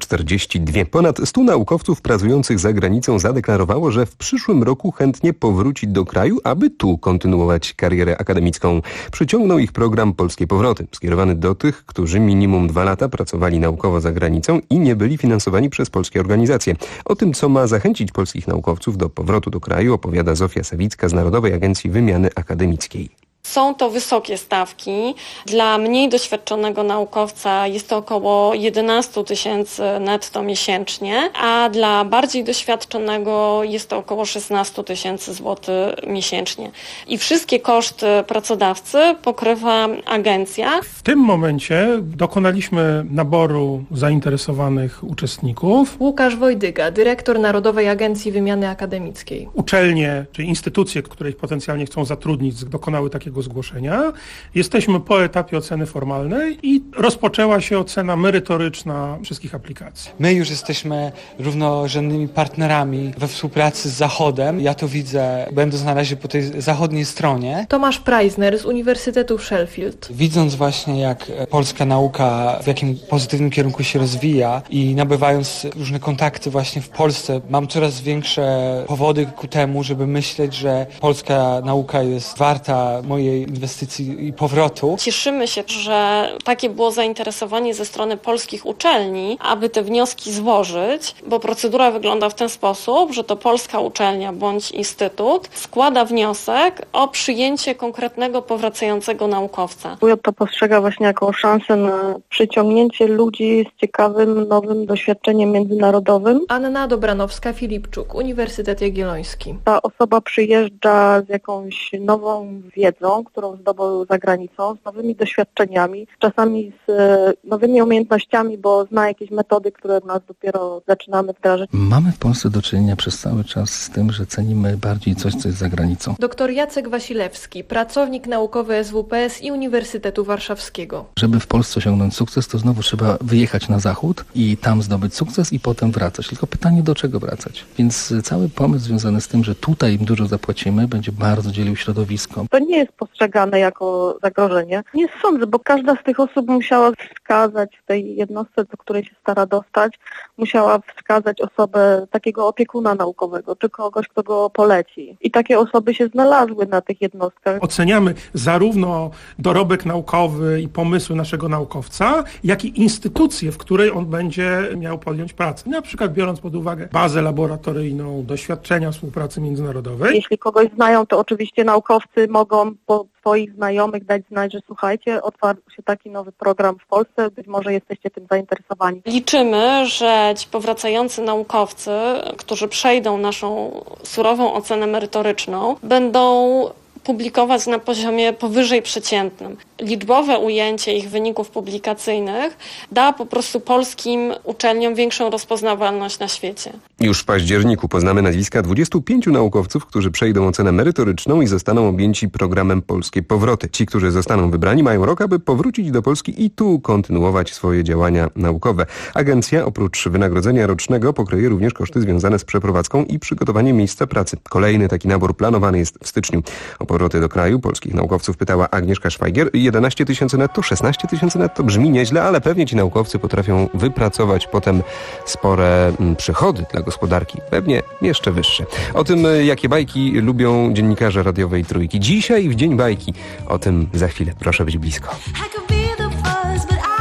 16:42. Ponad 100 naukowców pracujących za granicą zadeklarowało, że w przyszłym roku chętnie powróci do kraju, aby tu kontynuować karierę akademicką. Przyciągnął ich program Polskie Powroty, skierowany do tych, którzy minimum 2 lata pracowali naukowo za granicą i nie byli finansowani przez polskie organizacje. O tym, co ma zachęcić polskich naukowców do powrotu do kraju, opowiada Zofia Sawicka z Narodowej Agencji Wymiany Akademickiej. Są to wysokie stawki. Dla mniej doświadczonego naukowca jest to około 11 000 netto miesięcznie, a dla bardziej doświadczonego jest to około 16 000 złotych miesięcznie. I wszystkie koszty pracodawcy pokrywa agencja. W tym momencie dokonaliśmy naboru zainteresowanych uczestników. Łukasz Wojdyga, dyrektor Narodowej Agencji Wymiany Akademickiej. Uczelnie czy instytucje, które ich potencjalnie chcą zatrudnić, dokonały takiego zgłoszenia. Jesteśmy po etapie oceny formalnej i rozpoczęła się ocena merytoryczna wszystkich aplikacji. My już jesteśmy równorzędnymi partnerami we współpracy z Zachodem. Ja to widzę, będąc na razie po tej zachodniej stronie. Tomasz Preisner z Uniwersytetu Sheffield. Widząc właśnie, jak polska nauka w jakim pozytywnym kierunku się rozwija i nabywając różne kontakty właśnie w Polsce, mam coraz większe powody ku temu, żeby myśleć, że polska nauka jest warta mojej inwestycji i powrotu. Cieszymy się, że takie było zainteresowanie ze strony polskich uczelni, aby te wnioski złożyć, bo procedura wygląda w ten sposób, że to polska uczelnia bądź instytut składa wniosek o przyjęcie konkretnego powracającego naukowca. UJ to postrzega właśnie jako szansę na przyciągnięcie ludzi z ciekawym, nowym doświadczeniem międzynarodowym. Anna Dobranowska-Filipczuk, Uniwersytet Jagielloński. Ta osoba przyjeżdża z jakąś nową wiedzą, którą zdobył za granicą, z nowymi doświadczeniami, czasami z nowymi umiejętnościami, bo zna jakieś metody, które nas dopiero zaczynamy wdrażać. Mamy w Polsce do czynienia przez cały czas z tym, że cenimy bardziej coś, co jest za granicą. Dr Jacek Wasilewski, pracownik naukowy SWPS i Uniwersytetu Warszawskiego. Żeby w Polsce osiągnąć sukces, to znowu trzeba wyjechać na zachód i tam zdobyć sukces i potem wracać. Tylko pytanie, do czego wracać? Więc cały pomysł związany z tym, że tutaj im dużo zapłacimy, będzie bardzo dzielił środowisko. To nie jest postrzegane jako zagrożenie. Nie sądzę, bo każda z tych osób musiała wskazać w tej jednostce, do której się stara dostać, musiała wskazać osobę, takiego opiekuna naukowego, czy kogoś, kto go poleci. I takie osoby się znalazły na tych jednostkach. Oceniamy zarówno dorobek naukowy i pomysły naszego naukowca, jak i instytucję, w której on będzie miał podjąć pracę. Na przykład biorąc pod uwagę bazę laboratoryjną, doświadczenia współpracy międzynarodowej. Jeśli kogoś znają, to oczywiście naukowcy mogą po swoich znajomych dać znać, że słuchajcie, otwarł się taki nowy program w Polsce, być może jesteście tym zainteresowani. Liczymy, że ci powracający naukowcy, którzy przejdą naszą surową ocenę merytoryczną, będą publikować na poziomie powyżej przeciętnym. Liczbowe ujęcie ich wyników publikacyjnych da po prostu polskim uczelniom większą rozpoznawalność na świecie. Już w październiku poznamy nazwiska 25 naukowców, którzy przejdą ocenę merytoryczną i zostaną objęci programem Polskie Powroty. Ci, którzy zostaną wybrani, mają rok, aby powrócić do Polski i tu kontynuować swoje działania naukowe. Agencja oprócz wynagrodzenia rocznego pokryje również koszty związane z przeprowadzką i przygotowaniem miejsca pracy. Kolejny taki nabór planowany jest w styczniu. O powroty do kraju polskich naukowców pytała Agnieszka Szwajger. 11 000 netto, 16 000 netto brzmi nieźle, ale pewnie ci naukowcy potrafią wypracować potem spore przychody dla gospodarki. Pewnie jeszcze wyższe. O tym, jakie bajki lubią dziennikarze radiowej Trójki. Dzisiaj w Dzień Bajki. O tym za chwilę. Proszę być blisko.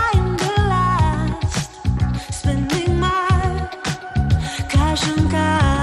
Cash and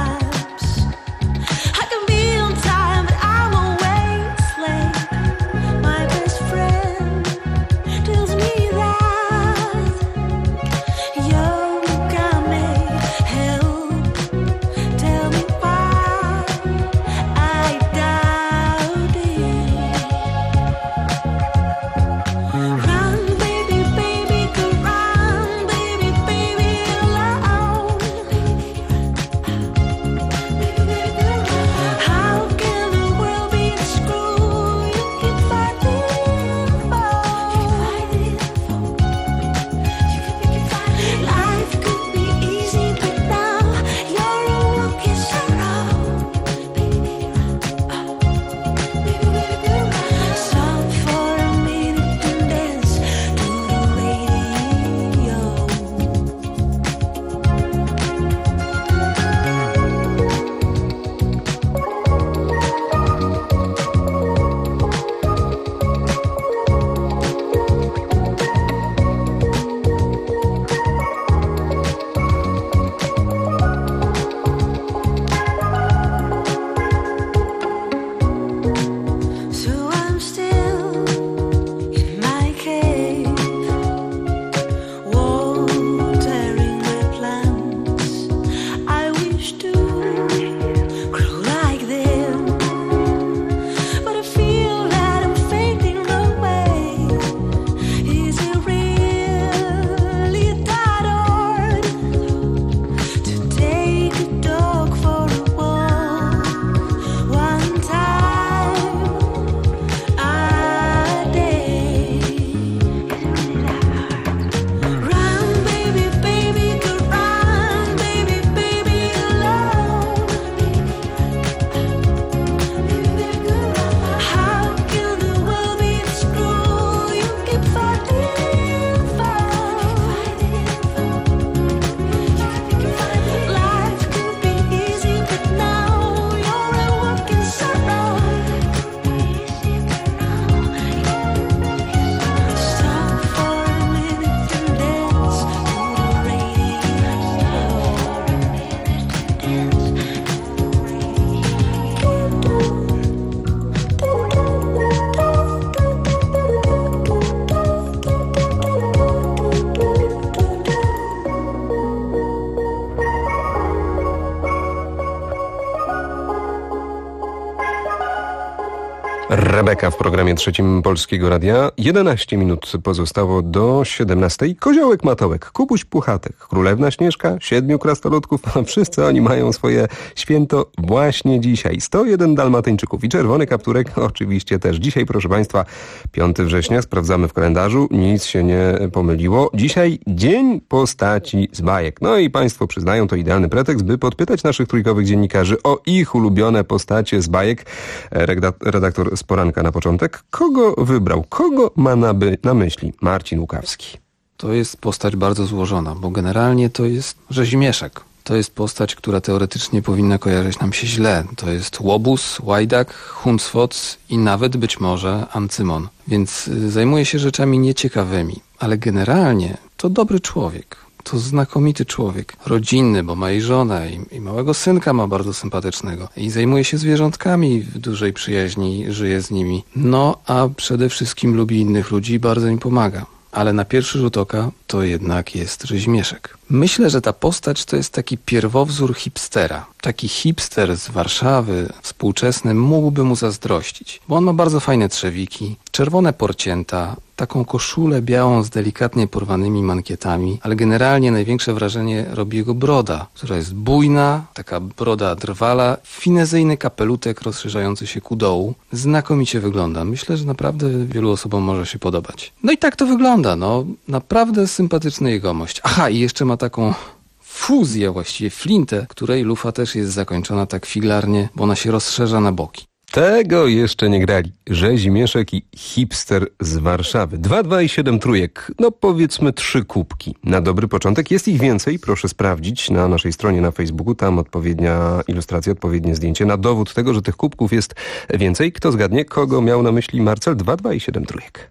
Rebeka w programie trzecim Polskiego Radia. 11 minut pozostało do 17. Koziołek Matołek, Kubuś Puchatek, Królewna Śnieżka, 7 krasnoludków. Wszyscy oni mają swoje święto właśnie dzisiaj. 101 dalmatyńczyków i czerwony kapturek oczywiście też. Dzisiaj, proszę Państwa, 5 września, sprawdzamy w kalendarzu, nic się nie pomyliło. Dzisiaj Dzień Postaci z bajek. No i Państwo przyznają, to idealny pretekst, by podpytać naszych trójkowych dziennikarzy o ich ulubione postacie z bajek. Redaktor z poranka na początek. Kogo wybrał? Kogo ma na myśli Marcin Łukawski? To jest postać bardzo złożona, bo generalnie to jest Rzezimieszek. To jest postać, która teoretycznie powinna kojarzyć nam się źle. To jest Łobuz, Łajdak, Huncwoc i nawet być może Ancymon. Więc zajmuje się rzeczami nieciekawymi, ale generalnie to dobry człowiek. To znakomity człowiek. Rodzinny, bo ma i żonę, i małego synka ma bardzo sympatycznego. I zajmuje się zwierzątkami w dużej przyjaźni, żyje z nimi. No, a przede wszystkim lubi innych ludzi i bardzo im pomaga. Ale na pierwszy rzut oka to jednak jest Rzezimieszek. Myślę, że ta postać to jest taki pierwowzór hipstera. Taki hipster z Warszawy, współczesny, mógłby mu zazdrościć. Bo on ma bardzo fajne trzewiki, czerwone porcięta, taką koszulę białą z delikatnie porwanymi mankietami, ale generalnie największe wrażenie robi jego broda, która jest bujna, taka broda drwala, finezyjny kapelutek rozszerzający się ku dołu. Znakomicie wygląda. Myślę, że naprawdę wielu osobom może się podobać. No i tak to wygląda, no. Naprawdę sympatyczny jegomość. Aha, i jeszcze ma taką fuzję, właściwie flintę, której lufa też jest zakończona tak figlarnie, bo ona się rozszerza na boki. Tego jeszcze nie grali. Rzezimieszek i hipster z Warszawy. 2, 2 i 7 trójek. No powiedzmy 3 kubki. Na dobry początek. Jest ich więcej. Proszę sprawdzić na naszej stronie na Facebooku. Tam odpowiednia ilustracja, odpowiednie zdjęcie. Na dowód tego, że tych kubków jest więcej. Kto zgadnie, kogo miał na myśli Marcel? 2, 2 i 7 trójek.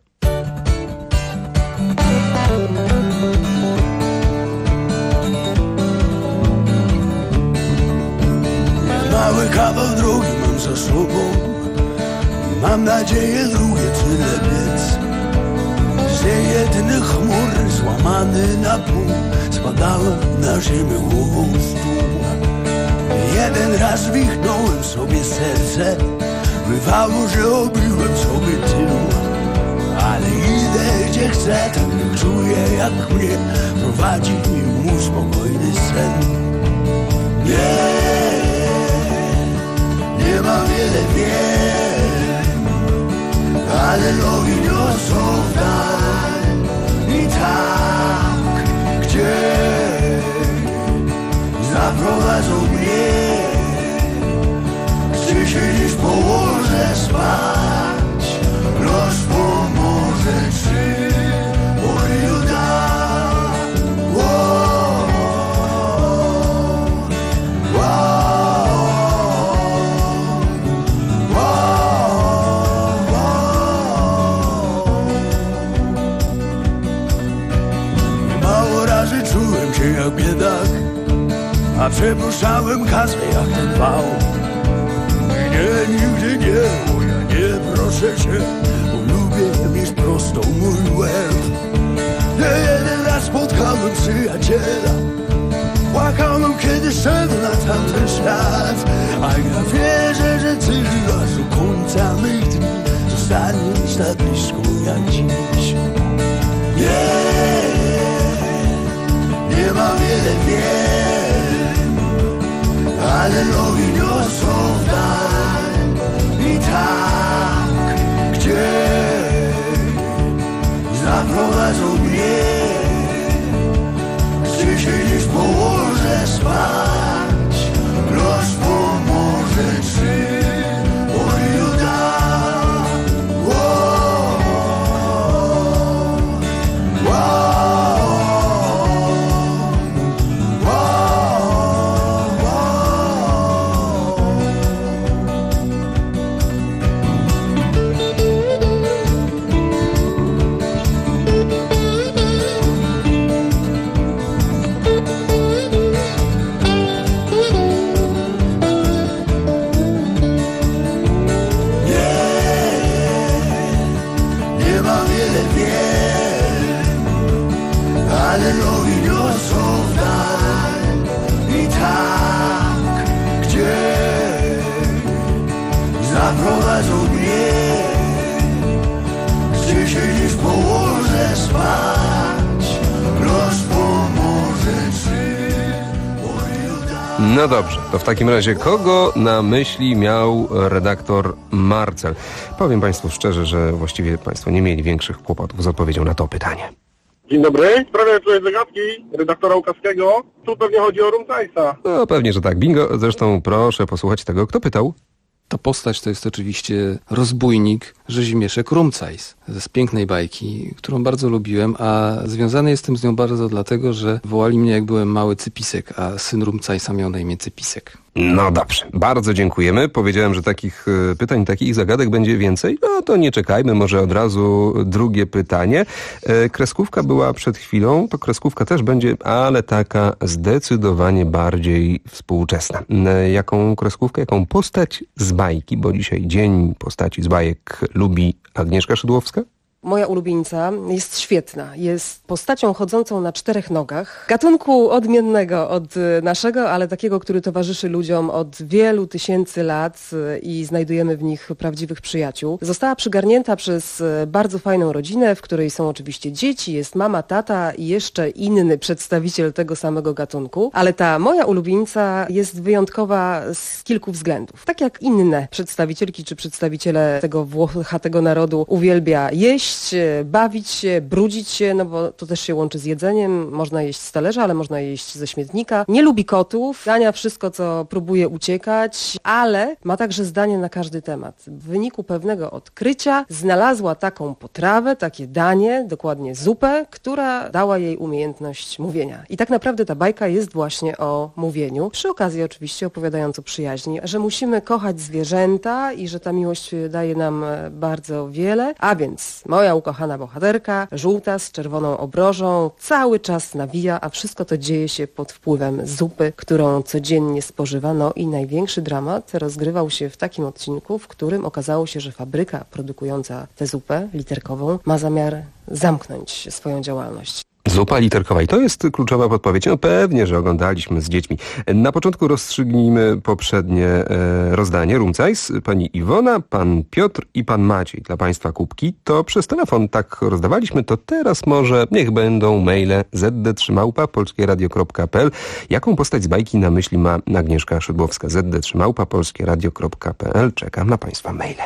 Mały kawał drogi mam za sobą, mam nadzieję drugie tyle biec. Z jedyny chmury złamany na pół, spadałem na ziemię głową w stół. Jeden raz wichnąłem sobie serce, bywało, że obiłem sobie tył. Ale idę gdzie chcę, tak nie czuję jak mnie prowadzi mu spokojny sen. Nie ma wiele wiem, ale nogi niosą w dal. I tak, gdzie zaprowadzą mnie, gdzie się dziś położę spać. Los pomoże, czy pokryju da. Czułem się jak biedak, a przepuszczałem kasę jak ten wał. Nie, nigdy nie, bo ja nie proszę cię, bo lubię mieć prostą mój łeb. Nie jeden raz spotkałem przyjaciela, płakałem kiedy szedł na tamten świat. A ja wierzę, że ty aż do końca mych dni zostaniesz tak blisko jak dziś. Nie ma wiele wiem, ale nogi niosą w dal. I tak, gdzie zaprowadzą mnie, gdzie się dziś położę spać. Los pomoże, czy pokryju da. Ale nogi niosą w dal. I tak, gdzie zaprowadzą mnie, się już położę spać, los pomoże ci. No dobrze, to w takim razie kogo na myśli miał redaktor Marcel? Powiem Państwu szczerze, że właściwie Państwo nie mieli większych kłopotów z odpowiedzią na to pytanie. Dzień dobry, sprawiam tutaj zagadki redaktora Łukaskiego. Tu pewnie chodzi o Rumcajsa. No pewnie, że tak. Bingo, zresztą proszę posłuchać tego, kto pytał. Ta postać to jest oczywiście rozbójnik Rzezimieszek Rumcajs z pięknej bajki, którą bardzo lubiłem, a związany jestem z nią bardzo dlatego, że wołali mnie jak byłem mały Cypisek, a syn Rumcajsa miał na imię Cypisek. No dobrze, bardzo dziękujemy. Powiedziałem, że takich pytań, takich zagadek będzie więcej. No to nie czekajmy, może od razu drugie pytanie. Kreskówka była przed chwilą, to kreskówka też będzie, ale taka zdecydowanie bardziej współczesna. Jaką kreskówkę, jaką postać z bajki, bo dzisiaj Dzień Postaci z Bajek lubi Agnieszka Szydłowska? Moja ulubienica jest świetna. Jest postacią chodzącą na 4 nogach. Gatunku odmiennego od naszego, ale takiego, który towarzyszy ludziom od wielu tysięcy lat i znajdujemy w nich prawdziwych przyjaciół. Została przygarnięta przez bardzo fajną rodzinę, w której są oczywiście dzieci, jest mama, tata i jeszcze inny przedstawiciel tego samego gatunku. Ale ta moja ulubienica jest wyjątkowa z kilku względów. Tak jak inne przedstawicielki czy przedstawiciele tego włochatego narodu uwielbia jeść, bawić się, brudzić się, no bo to też się łączy z jedzeniem. Można jeść z talerza, ale można jeść ze śmietnika. Nie lubi kotów, gania wszystko, co próbuje uciekać, ale ma także zdanie na każdy temat. W wyniku pewnego odkrycia znalazła taką potrawę, takie danie, dokładnie zupę, która dała jej umiejętność mówienia. I tak naprawdę ta bajka jest właśnie o mówieniu. Przy okazji oczywiście opowiadając o przyjaźni, że musimy kochać zwierzęta i że ta miłość daje nam bardzo wiele. A więc moja ukochana bohaterka, żółta z czerwoną obrożą, cały czas nawija, a wszystko to dzieje się pod wpływem zupy, którą codziennie spożywano i największy dramat rozgrywał się w takim odcinku, w którym okazało się, że fabryka produkująca tę zupę literkową ma zamiar zamknąć swoją działalność. Zupa literkowa i to jest kluczowa podpowiedź. No pewnie, że oglądaliśmy z dziećmi. Na początku rozstrzygnijmy poprzednie rozdanie. Rumcajs, pani Iwona, pan Piotr i pan Maciej. Dla państwa kubki. To przez telefon tak rozdawaliśmy, to teraz może niech będą maile zd3@polskieradio.pl. Jaką postać z bajki na myśli ma Agnieszka Szydłowska? zd3@polskieradio.pl. Czekam na państwa maile.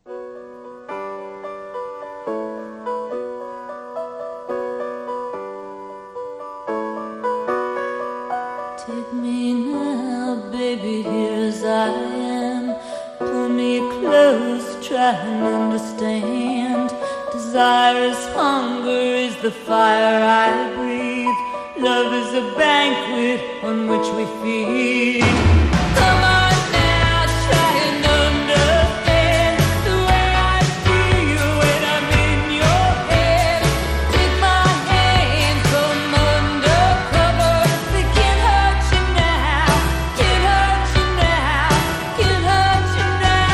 Take me now, baby, here as I am. Pull me close, try and understand. Desire is hunger, is the fire I breathe. Love is a banquet on which we feed. Come on now, try and understand the way I feel when I'm in your head. Take my hand, come undercover. They can't hurt you now, can't hurt you now, can't hurt you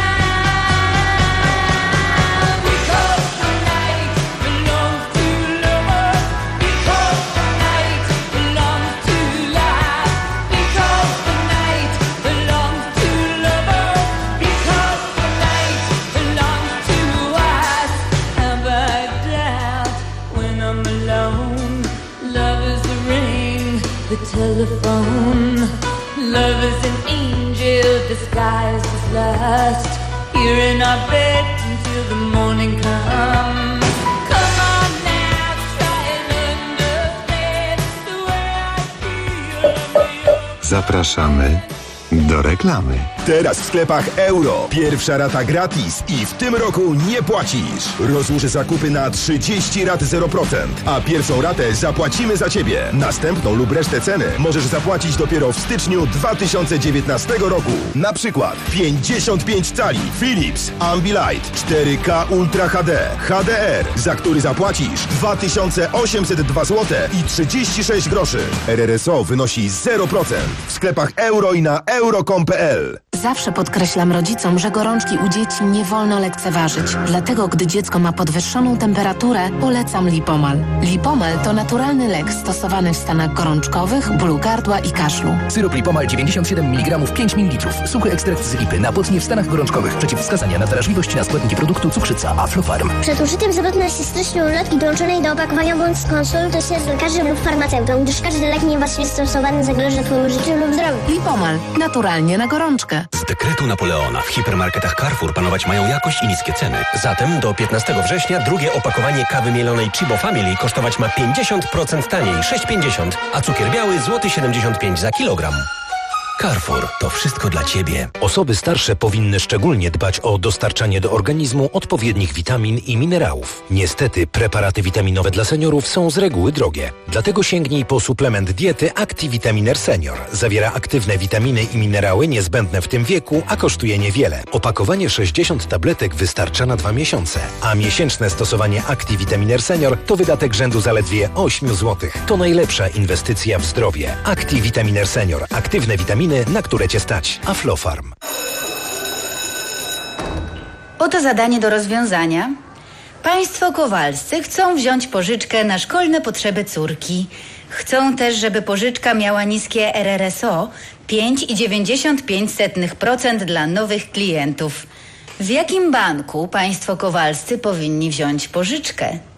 now. Because the night belongs to lovers. Because the night belongs to life. Because the night belongs to lovers. Because the night belongs to us. Have I doubt when I'm alone? Love is the ring, the telephone. Love is an angel disguised as lust. Here in our bed until the morning comes. Come on now, try and understand the way I feel. Zapraszamy do reklamy. Teraz w sklepach Euro. Pierwsza rata gratis i w tym roku nie płacisz. Rozłóż zakupy na 30 rat 0%, a pierwszą ratę zapłacimy za Ciebie. Następną lub resztę ceny możesz zapłacić dopiero w styczniu 2019 roku. Na przykład 55 cali Philips Ambilight 4K Ultra HD HDR, za który zapłacisz 2802 zł i 36 groszy. RRSO wynosi 0% w sklepach Euro i na euro.com.pl. Zawsze podkreślam rodzicom, że gorączki u dzieci nie wolno lekceważyć. Dlatego, gdy dziecko ma podwyższoną temperaturę, polecam Lipomal. Lipomal to naturalny lek stosowany w stanach gorączkowych, bólu gardła i kaszlu. Syrop Lipomal 97 mg 5 ml. Suchy ekstrakt z lipy. Napocnie w stanach gorączkowych. Przeciwwskazania na wrażliwość na składniki produktu cukrzyca Aflofarm. Przed użyciem zwrotne narcystycznej ulotki dołączonej do opakowania bądź skonsultuj się z lekarzem lub farmaceutą, gdyż każdy lek niewłaściwie stosowany zagroża Twojemu życiu lub zdrowiu. Lipomal. Naturalnie na gorączkę. Z dekretu Napoleona w hipermarketach Carrefour panować mają jakość i niskie ceny. Zatem do 15 września drugie opakowanie kawy mielonej Chibo Family kosztować ma 50% taniej, 6,50, a cukier biały złoty 75 za kilogram. Carrefour, to wszystko dla Ciebie. Osoby starsze powinny szczególnie dbać o dostarczanie do organizmu odpowiednich witamin i minerałów. Niestety preparaty witaminowe dla seniorów są z reguły drogie. Dlatego sięgnij po suplement diety ActiVitaminer Senior. Zawiera aktywne witaminy i minerały niezbędne w tym wieku, a kosztuje niewiele. Opakowanie 60 tabletek wystarcza na 2 miesiące, a miesięczne stosowanie ActiVitaminer Senior to wydatek rzędu zaledwie 8 zł. To najlepsza inwestycja w zdrowie. ActiVitaminer Senior. Aktywne witaminy, na które Cię stać. Aflofarm. Oto zadanie do rozwiązania. Państwo Kowalscy chcą wziąć pożyczkę na szkolne potrzeby córki. Chcą też, żeby pożyczka miała niskie RRSO 5,95% dla nowych klientów. W jakim banku państwo Kowalscy powinni wziąć pożyczkę?